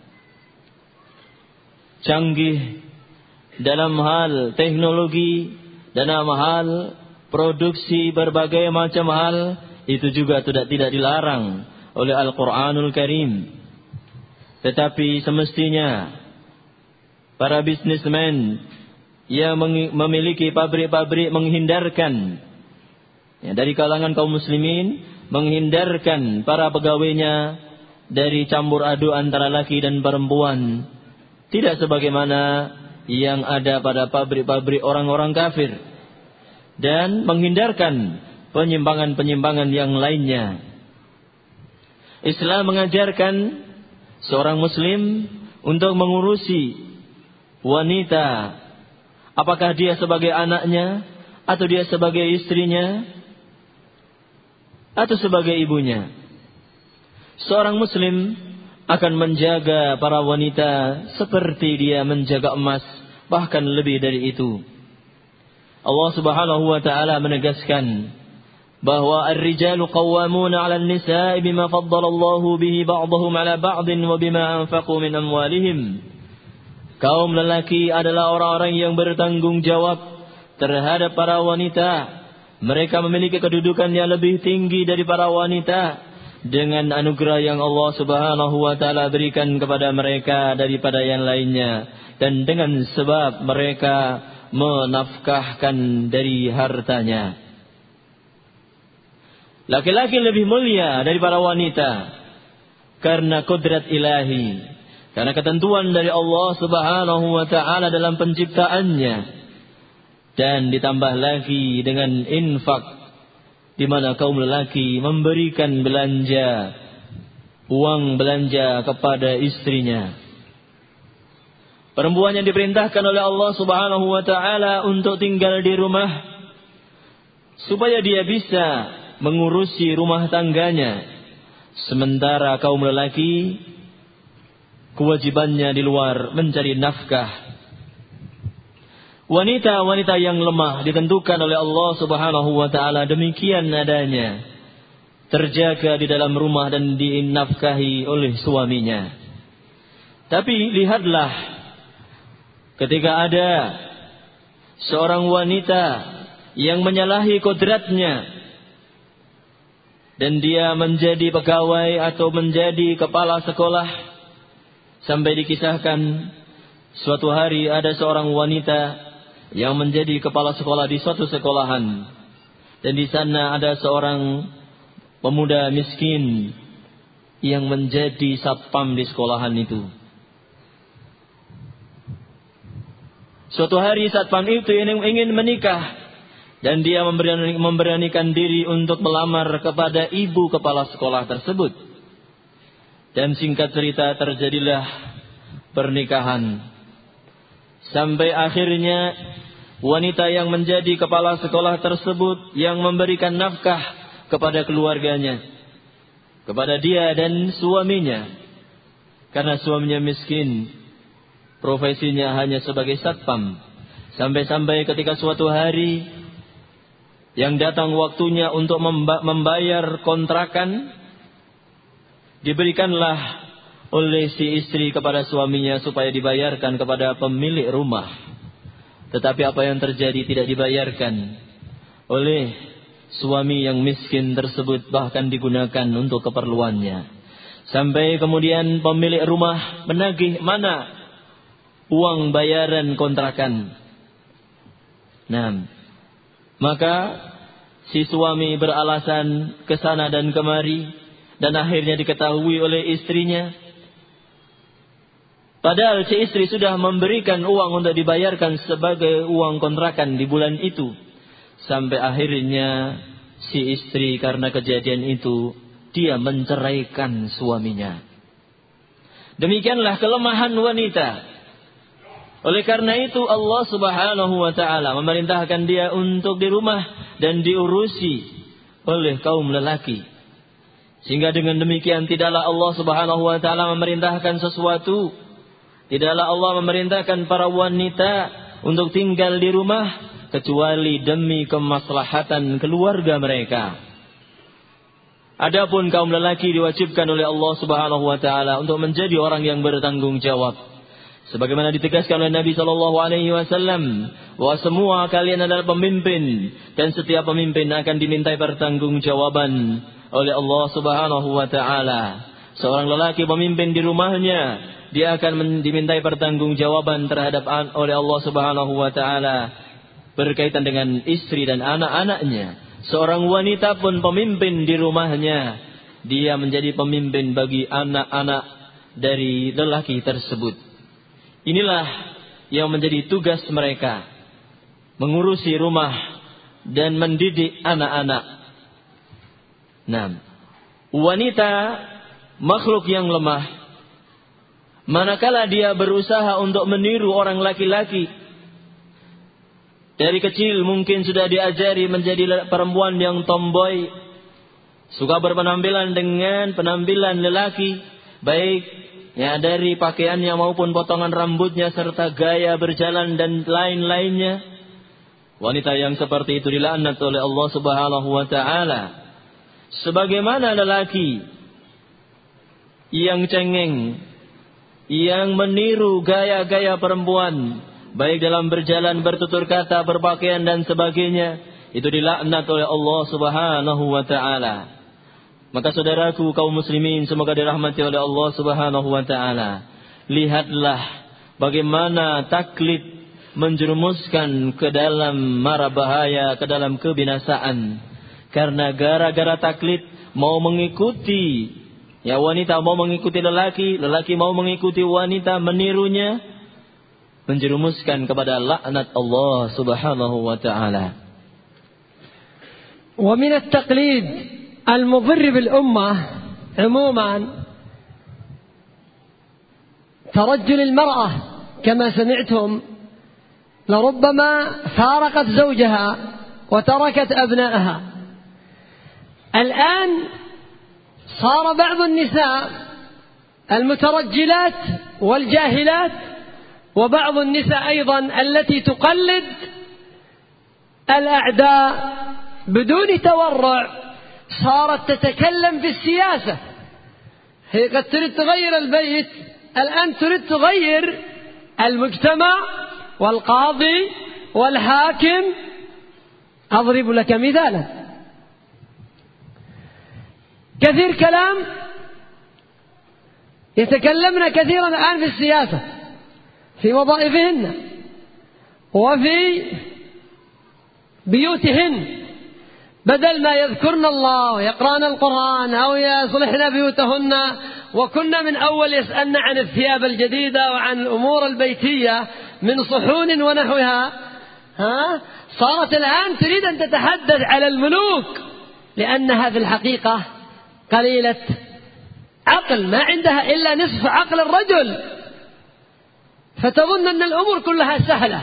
Canggih dalam hal teknologi, dalam hal produksi berbagai macam hal, itu juga tidak dilarang oleh Al-Quranul Karim. Tetapi semestinya para bisnismen yang memiliki pabrik-pabrik menghindarkan dari kalangan kaum muslimin, menghindarkan para pegawainya dari campur aduk antara laki dan perempuan, tidak sebagaimana yang ada pada pabrik-pabrik orang-orang kafir, dan menghindarkan penyimpangan-penyimpangan yang lainnya. Islam mengajarkan seorang muslim untuk mengurusi wanita, apakah dia sebagai anaknya, atau dia sebagai istrinya, atau sebagai ibunya. Seorang muslim akan menjaga para wanita seperti dia menjaga emas, bahkan lebih dari itu. Allah Subhanahu wa ta'ala menegaskan bahwa ar-rijalu qawwamuna 'ala an-nisa'i bima faddala Allahu bihi ba'dahum 'ala ba'din wa bima anfaqu min amwalihim. Kaum lelaki adalah orang-orang yang bertanggung jawab terhadap para wanita. Mereka memiliki kedudukan yang lebih tinggi dari para wanita dengan anugerah yang Allah Subhanahu wa ta'ala berikan kepada mereka daripada yang lainnya, dan dengan sebab mereka menafkahkan dari hartanya. Laki-laki lebih mulia dari para wanita karena kodrat ilahi, karena ketentuan dari Allah Subhanahu wa ta'ala dalam penciptaannya. Dan ditambah lagi dengan infak, di mana kaum lelaki memberikan uang belanja kepada istrinya. Perempuan yang diperintahkan oleh Allah Subhanahu wa ta'ala untuk tinggal di rumah supaya dia bisa mengurusi rumah tangganya, sementara kaum lelaki kewajibannya di luar mencari nafkah. Wanita-wanita yang lemah ditentukan oleh Allah Subhanahu wa ta'ala demikian adanya, terjaga di dalam rumah dan dinafkahi oleh suaminya. Tapi lihatlah, ketika ada seorang wanita yang menyalahi kodratnya dan dia menjadi pegawai atau menjadi kepala sekolah, sampai dikisahkan suatu hari ada seorang wanita yang menjadi kepala sekolah di suatu sekolahan, dan di sana ada seorang pemuda miskin yang menjadi satpam di sekolahan itu. Suatu hari satpam itu ingin menikah, dan dia memberanikan diri untuk melamar kepada ibu kepala sekolah tersebut. Dan singkat cerita terjadilah pernikahan. Sampai akhirnya wanita yang menjadi kepala sekolah tersebut yang memberikan nafkah kepada keluarganya, kepada dia dan suaminya. Karena suaminya miskin, profesinya hanya sebagai satpam. Sampai-sampai ketika suatu hari yang datang waktunya untuk membayar kontrakan, diberikanlah oleh si istri kepada suaminya supaya dibayarkan kepada pemilik rumah. Tetapi apa yang terjadi, tidak dibayarkan oleh suami yang miskin tersebut, bahkan digunakan untuk keperluannya. Sampai kemudian pemilik rumah menagih mana uang bayaran kontrakan. Nah, maka si suami beralasan ke sana dan kemari, dan akhirnya diketahui oleh istrinya. Padahal si istri sudah memberikan uang untuk dibayarkan sebagai uang kontrakan di bulan itu. Sampai akhirnya si istri karena kejadian itu, dia menceraikan suaminya. Demikianlah kelemahan wanita Oleh karena itu Allah Subhanahu wa taala memerintahkan dia untuk di rumah dan diurusi oleh kaum lelaki. Sehingga dengan demikian tidaklah Allah Subhanahu wa taala memerintahkan sesuatu, tidaklah Allah memerintahkan para wanita untuk tinggal di rumah kecuali demi kemaslahatan keluarga mereka. Adapun kaum lelaki diwajibkan oleh Allah Subhanahu wa taala untuk menjadi orang yang bertanggung jawab. Sebagaimana ditegaskan oleh Nabi sallallahu alaihi wasallam bahwa semua kalian adalah pemimpin dan setiap pemimpin akan dimintai pertanggungjawaban oleh Allah Subhanahu wa taala. Seorang lelaki pemimpin di rumahnya, dia akan dimintai pertanggungjawaban terhadap oleh Allah Subhanahu wa taala berkaitan dengan istri dan anak-anaknya. Seorang wanita pun pemimpin di rumahnya, dia menjadi pemimpin bagi anak-anak dari lelaki tersebut. Inilah yang menjadi tugas mereka, mengurusi rumah dan mendidik anak-anak. Nah, wanita makhluk yang lemah, manakala dia berusaha untuk meniru orang laki-laki. Dari kecil mungkin sudah diajari menjadi perempuan yang tomboy, suka berpenampilan dengan penampilan lelaki, baik dari pakaiannya maupun potongan rambutnya serta gaya berjalan dan lain-lainnya. Wanita yang seperti itu dilaknat oleh Allah Subhanahu wa taala. Sebagaimana lelaki yang cengeng, yang meniru gaya-gaya perempuan, baik dalam berjalan, bertutur kata, berpakaian dan sebagainya, itu dilaknat oleh Allah Subhanahu wa taala. Maka saudaraku kaum muslimin, semoga dirahmati oleh Allah Subhanahu wa taala, lihatlah bagaimana taklid menjerumuskan ke dalam mara bahaya, ke dalam kebinasaan. Karena gara-gara taklid mau mengikuti wanita mau mengikuti lelaki, lelaki mau mengikuti wanita, menirunya, menjerumuskan kepada laknat Allah Subhanahu wa taala. Wa min at-taqlid المضر بالأمة عموما ترجل المرأة كما سمعتم، لربما فارقت زوجها وتركت أبنائها. الآن صار بعض النساء المترجلات والجاهلات وبعض النساء أيضا التي تقلد الأعداء بدون تورع صارت تتكلم في السياسة. هي قد تريد تغير البيت، الآن تريد تغير المجتمع والقاضي والحاكم. أضرب لك مثالا، كثير كلام يتكلمن كثيرا الآن في السياسة، في وظائفهن وفي بيوتهن، بدل ما يذكرن الله ويقرأن القرآن أو يصلحن بيوتهن. وكنا من أول يسألن عن الثياب الجديدة وعن الأمور البيتية من صحون ونحوها، صارت الآن تريد أن تتحدث على الملوك، لأنها في الحقيقة قليلة عقل، ما عندها إلا نصف عقل الرجل، فتظن أن الأمور كلها سهلة.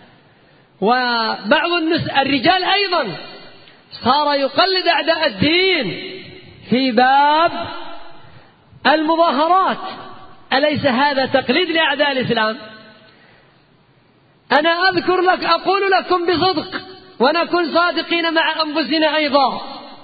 وبعض الرجال أيضا صار يقلد أعداء الدين في باب المظاهرات. أليس هذا تقليد لأعداء الإسلام؟ أنا أذكر لك، أقول لكم بصدق ونكون صادقين مع أنفسنا أيضا،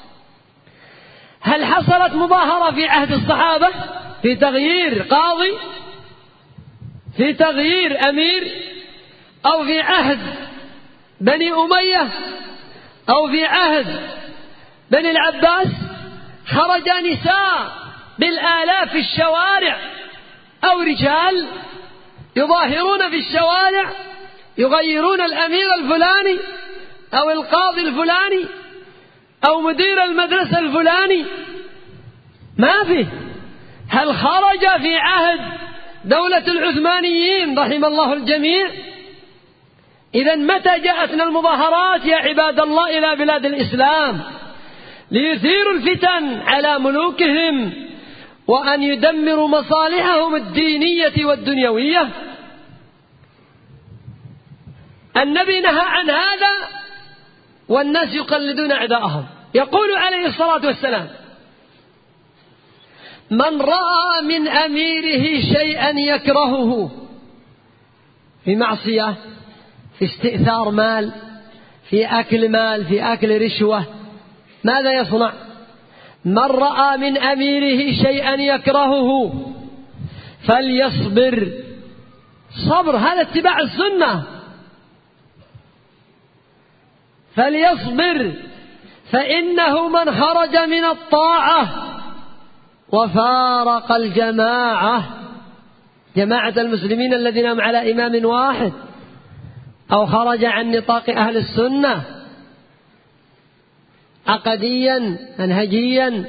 هل حصلت مظاهرة في عهد الصحابة في تغيير قاضي، في تغيير أمير، أو في عهد بني أمية، أو في عهد بني العباس خرج نساء بالآلاف في الشوارع، أو رجال يظاهرون في الشوارع يغيرون الأمير الفلاني أو القاضي الفلاني أو مدير المدرسة الفلاني؟ ما فيه. هل خرج في عهد دولة العثمانيين رحم الله الجميع؟ إذن متى جاءتنا المظاهرات يا عباد الله إلى بلاد الإسلام؟ ليثيروا الفتن على ملوكهم وأن يدمروا مصالحهم الدينية والدنيوية. النبي نهى عن هذا والناس يقلدون أعداءهم. يقول عليه الصلاة والسلام: من رأى من أميره شيئا يكرهه في معصية، في استئثار مال، في أكل مال، في أكل رشوة، ماذا يصنع؟ من رأى من أميره شيئا يكرهه فليصبر. صبر هذا اتباع السنة. فليصبر فإنه من خرج من الطاعة وفارق الجماعة، جماعة المسلمين الذين هم على إمام واحد، أو خرج عن نطاق أهل السنة عقديا منهجيا،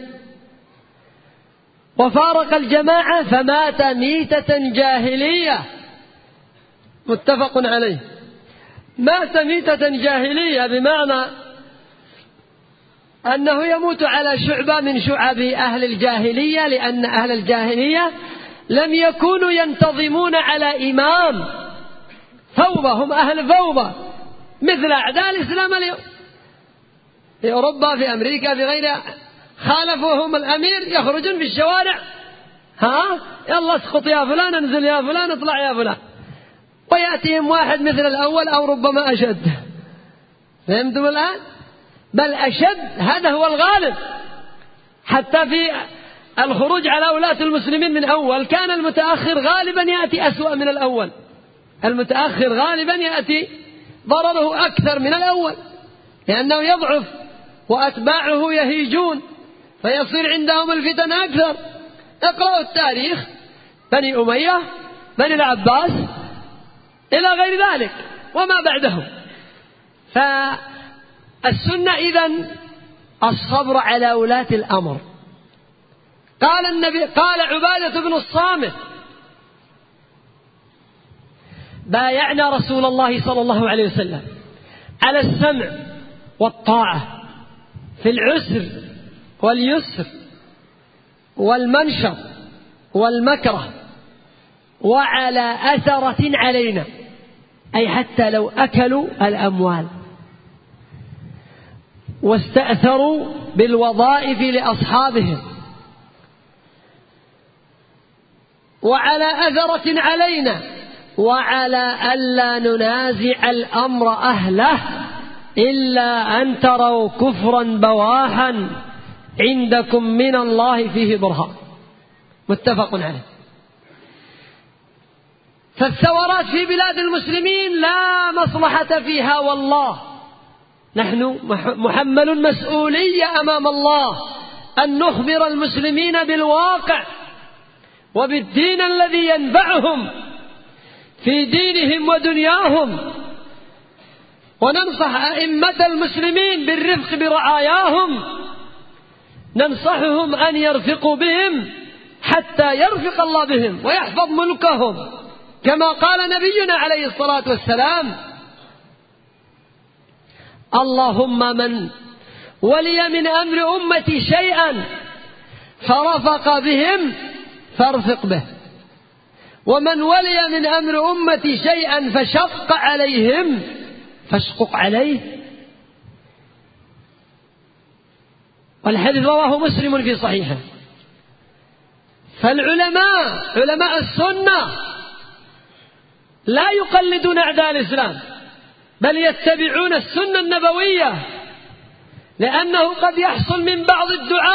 وفارق الجماعة فمات ميتة جاهلية. متفق عليه. مات ميتة جاهلية بمعنى أنه يموت على شعبة من شعب أهل الجاهلية، لأن أهل الجاهلية لم يكونوا ينتظمون على إمام. فوضى، هم أهل فوضى مثل أعداء الإسلام اليوم في أوروبا، في أمريكا، في غيرها. خالفوهم الأمير يخرجون في الشوارع: يلا اسقط يا فلان، انزل يا فلان، اطلع يا فلان. ويأتيهم واحد مثل الأول أو ربما أشد. فهمتم الآن؟ بل أشد، هذا هو الغالب. حتى في الخروج على ولاة المسلمين من أول كان المتأخر غالبا يأتي أسوأ من الأول. المتأخر غالبا يأتي ضرره أكثر من الأول، لأنه يضعف وأتباعه يهيجون فيصير عندهم الفتن أكثر. اقرأوا التاريخ: بني أمية، بني العباس، إلى غير ذلك وما بعدهم. فالسنة إذن الصبر على ولاة الأمر. قال النبي، قال عبادة بن الصامت: بايعنا رسول الله صلى الله عليه وسلم على السمع والطاعة في العسر واليسر والمنشط والمكره، وعلى أثرة علينا، أي حتى لو أكلوا الأموال واستأثروا بالوظائف لأصحابهم، وعلى أثرة علينا، وعلى ألا ننازع الأمر أهله إلا أن تروا كفرا بواحا عندكم من الله فيه برهان. متفق عليه. فالثورات في بلاد المسلمين لا مصلحة فيها والله. نحن محمل مسؤولية أمام الله أن نخبر المسلمين بالواقع وبالدين الذي ينفعهم في دينهم ودنياهم، وننصح أئمة المسلمين بالرفق برعاياهم، ننصحهم أن يرفقوا بهم حتى يرفق الله بهم ويحفظ ملكهم، كما قال نبينا عليه الصلاة والسلام: اللهم من ولي من أمر أمتي شيئا فرفق بهم فارفق به، ومن ولي من أمر أمتي شيئا فشق عليهم فاشقق عليه. والحديث رواه مسلم في صحيحه. فالعلماء، علماء السنة، لا يقلدون أعداء الإسلام، بل يتبعون السنة النبوية، لأنه قد يحصل من بعض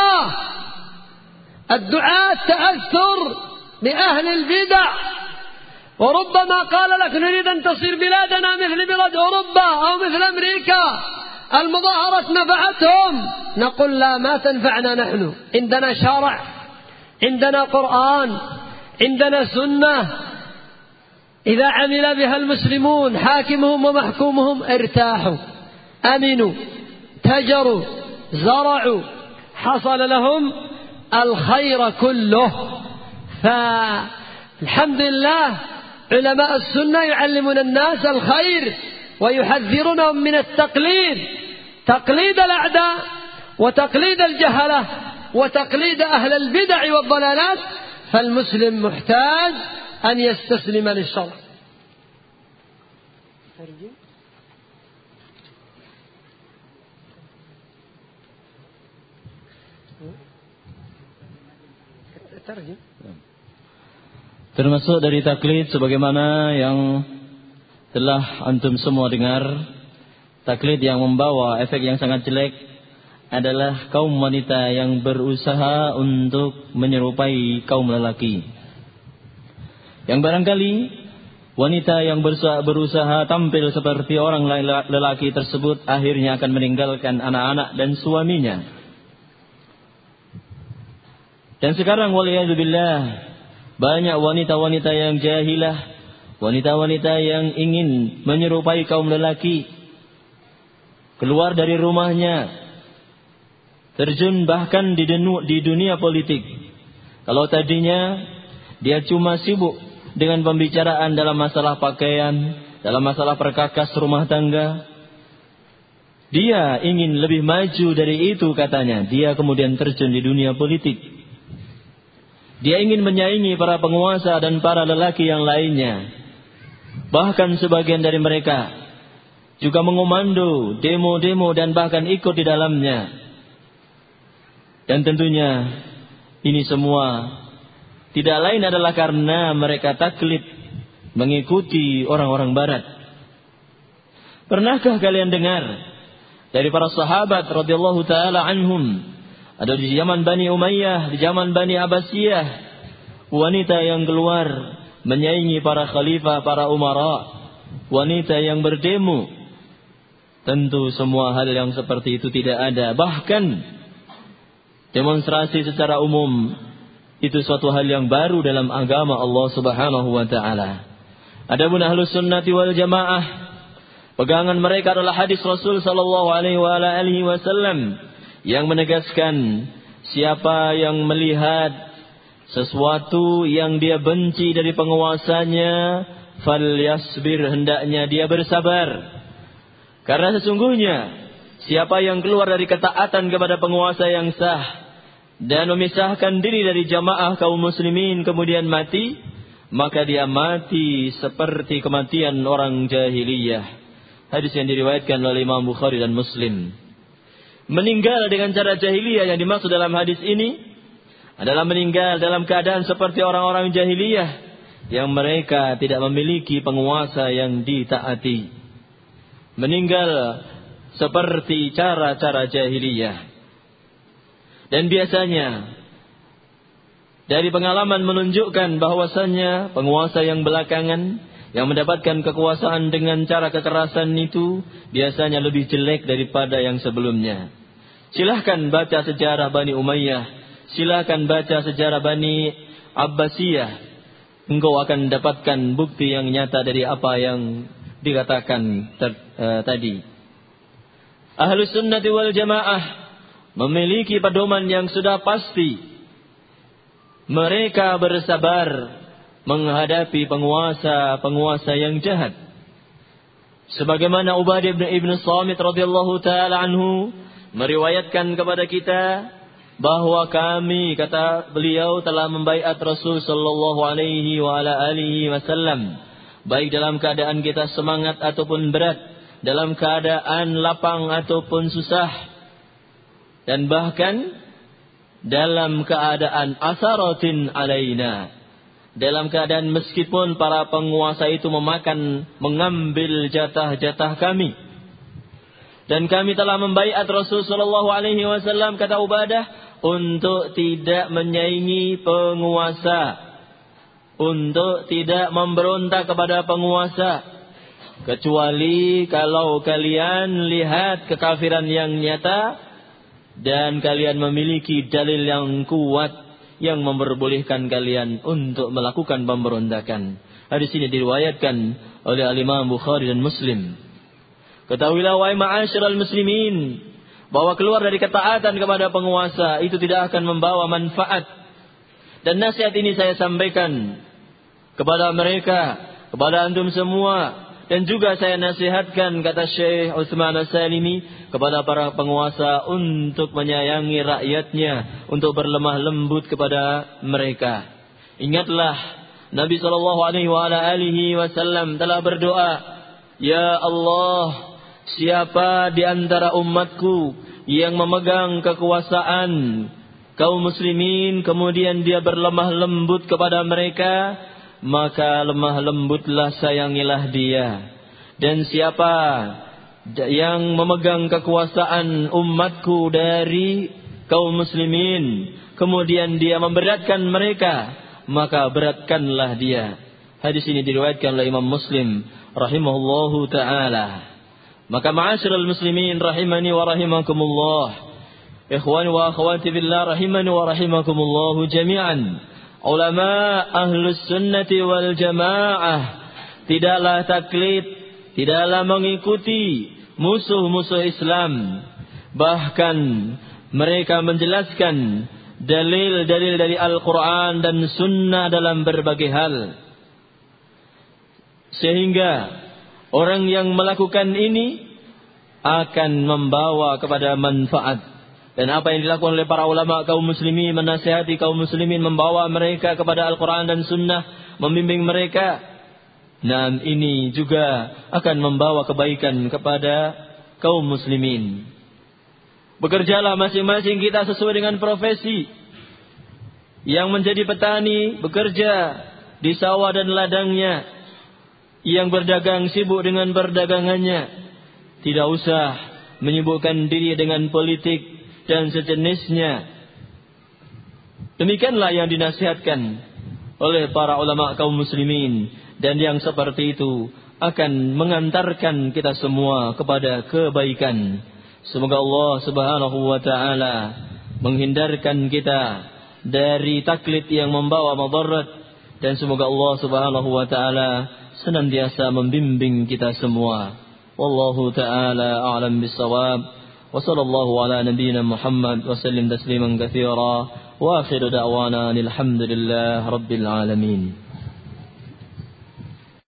الدعاة تأثر بأهل البدع، وربما قال لك: نريد أن تصير بلادنا مثل بلاد أوروبا أو مثل أمريكا، المظاهرات نفعتهم. نقول: لا، ما تنفعنا. نحن عندنا شرع، عندنا قرآن، عندنا سنة، إذا عمل بها المسلمون حاكمهم ومحكومهم ارتاحوا، أمنوا، تجروا، زرعوا، حصل لهم الخير كله. فالحمد لله علماء السنة يعلمون الناس الخير ويحذرونهم من التقليد، تقليد الأعداء وتقليد الجهلة وتقليد أهل البدع والضلالات. فالمسلم محتاج أن يستسلم للشرع. Termasuk dari taklid sebagaimana yang telah antum semua dengar, taklid yang membawa efek yang sangat jelek adalah kaum wanita yang berusaha untuk menyerupai kaum lelaki. Yang barangkali wanita yang berusaha tampil seperti orang lelaki tersebut akhirnya akan meninggalkan anak-anak dan suaminya. Dan sekarang waliyadzubillah, banyak wanita-wanita yang jahilah, wanita-wanita yang ingin menyerupai kaum lelaki, keluar dari rumahnya, terjun bahkan di dunia politik. Kalau tadinya dia cuma sibuk dengan pembicaraan dalam masalah pakaian, dalam masalah perkakas rumah tangga, dia ingin lebih maju dari itu katanya. Dia kemudian terjun di dunia politik. Dia ingin menyaingi para penguasa dan para lelaki yang lainnya. Bahkan sebagian dari mereka juga mengomando demo-demo dan bahkan ikut di dalamnya. Dan tentunya ini semua tidak lain adalah karena mereka taklid mengikuti orang-orang barat. Pernahkah kalian dengar dari para sahabat radhiyallahu taala anhum, ada di zaman Bani Umayyah, di zaman Bani Abbasiyah, wanita yang keluar menyaingi para khalifah, para umara, wanita yang berdemo? Tentu semua hal yang seperti itu tidak ada. Bahkan demonstrasi secara umum itu suatu hal yang baru dalam agama Allah Subhanahu wa taala. Adapun Ahlus Sunnati wal Jamaah, pegangan mereka adalah hadis Rasul sallallahu alaihi wasallam yang menegaskan siapa yang melihat sesuatu yang dia benci dari penguasanya, falyasbir, hendaknya dia bersabar. Karena sesungguhnya siapa yang keluar dari ketaatan kepada penguasa yang sah dan memisahkan diri dari jamaah kaum muslimin kemudian mati, maka dia mati seperti kematian orang jahiliyah. Hadis yang diriwayatkan oleh Imam Bukhari dan Muslim. Meninggal dengan cara jahiliyah yang dimaksud dalam hadis ini adalah meninggal dalam keadaan seperti orang-orang jahiliyah yang mereka tidak memiliki penguasa yang ditaati. Meninggal seperti cara-cara jahiliyah. Dan biasanya dari pengalaman menunjukkan bahwasannya penguasa yang belakangan yang mendapatkan kekuasaan dengan cara kekerasan itu biasanya lebih jelek daripada yang sebelumnya. Silahkan baca sejarah Bani Umayyah, silahkan baca sejarah Bani Abbasiyah. Engkau akan mendapatkan bukti yang nyata dari apa yang dikatakan tadi. Ahlus Sunnati wal Jamaah memiliki pedoman yang sudah pasti. Mereka bersabar menghadapi penguasa yang jahat. Sebagaimana Ubadah ibn Samit radhiyallahu taala anhu meriwayatkan kepada kita bahwa kami, kata beliau, telah membaiat Rasul sallallahu alaihi wasallam, baik dalam keadaan kita semangat ataupun berat, dalam keadaan lapang ataupun susah, dan bahkan dalam keadaan asaratin alaina, dalam keadaan meskipun para penguasa itu mengambil jatah-jatah kami. Dan kami telah membaiat Rasul sallallahu alaihi wasallam, kata Ubadah, untuk tidak menyaingi penguasa, untuk tidak memberontak kepada penguasa, kecuali kalau kalian lihat kekafiran yang nyata dan kalian memiliki dalil yang kuat yang memperbolehkan kalian untuk melakukan pemberontakan. Hadis ini diriwayatkan oleh Imam Bukhari dan Muslim. Ketahuilah wahai ma'asyiral muslimin, bahwa keluar dari ketaatan kepada penguasa itu tidak akan membawa manfaat. Dan nasihat ini saya sampaikan kepada mereka, kepada antum semua. Dan juga saya nasihatkan, kata Syekh Utsman As-Salimi, kepada para penguasa untuk menyayangi rakyatnya, untuk berlemah lembut kepada mereka. Ingatlah, Nabi SAW telah berdoa, Ya Allah, siapa di antara umatku yang memegang kekuasaan kaum muslimin, kemudian dia berlemah lembut kepada mereka, maka lemah lembutlah, sayangilah dia. Dan siapa yang memegang kekuasaan umatku dari kaum muslimin, kemudian dia memberatkan mereka, maka beratkanlah dia. Hadis ini diriwayatkan oleh Imam Muslim rahimahullahu ta'ala. Maka ma'asyiral muslimin rahimani wa rahimakumullah, ikhwani wa akhwati billah rahimani wa rahimakumullah jami'an. Ulama ahlus sunnati wal jamaah tidaklah taklid, tidaklah mengikuti musuh-musuh Islam. Bahkan mereka menjelaskan dalil-dalil dari Al-Quran dan Sunnah dalam berbagai hal. Sehingga orang yang melakukan ini akan membawa kepada manfaat. Dan apa yang dilakukan oleh para ulama kaum muslimin, menasihati kaum muslimin, membawa mereka kepada Al-Quran dan Sunnah, membimbing mereka. Dan ini juga akan membawa kebaikan kepada kaum muslimin. Bekerjalah masing-masing kita sesuai dengan profesi. Yang menjadi petani, bekerja di sawah dan ladangnya. Yang berdagang, sibuk dengan perdagangannya. Tidak usah menyibukkan diri dengan politik dan sejenisnya. Demikianlah yang dinasihatkan oleh para ulama kaum muslimin. Dan yang seperti itu akan mengantarkan kita semua kepada kebaikan. Semoga Allah subhanahu wa ta'ala menghindarkan kita dari taklid yang membawa madarat. Dan semoga Allah subhanahu wa ta'ala senantiasa membimbing kita semua. Wallahu ta'ala a'lam bissawab. وصلى الله على نبينا محمد وسلم تسليما كثيرا وآخر دعوانا الحمد لله رب العالمين.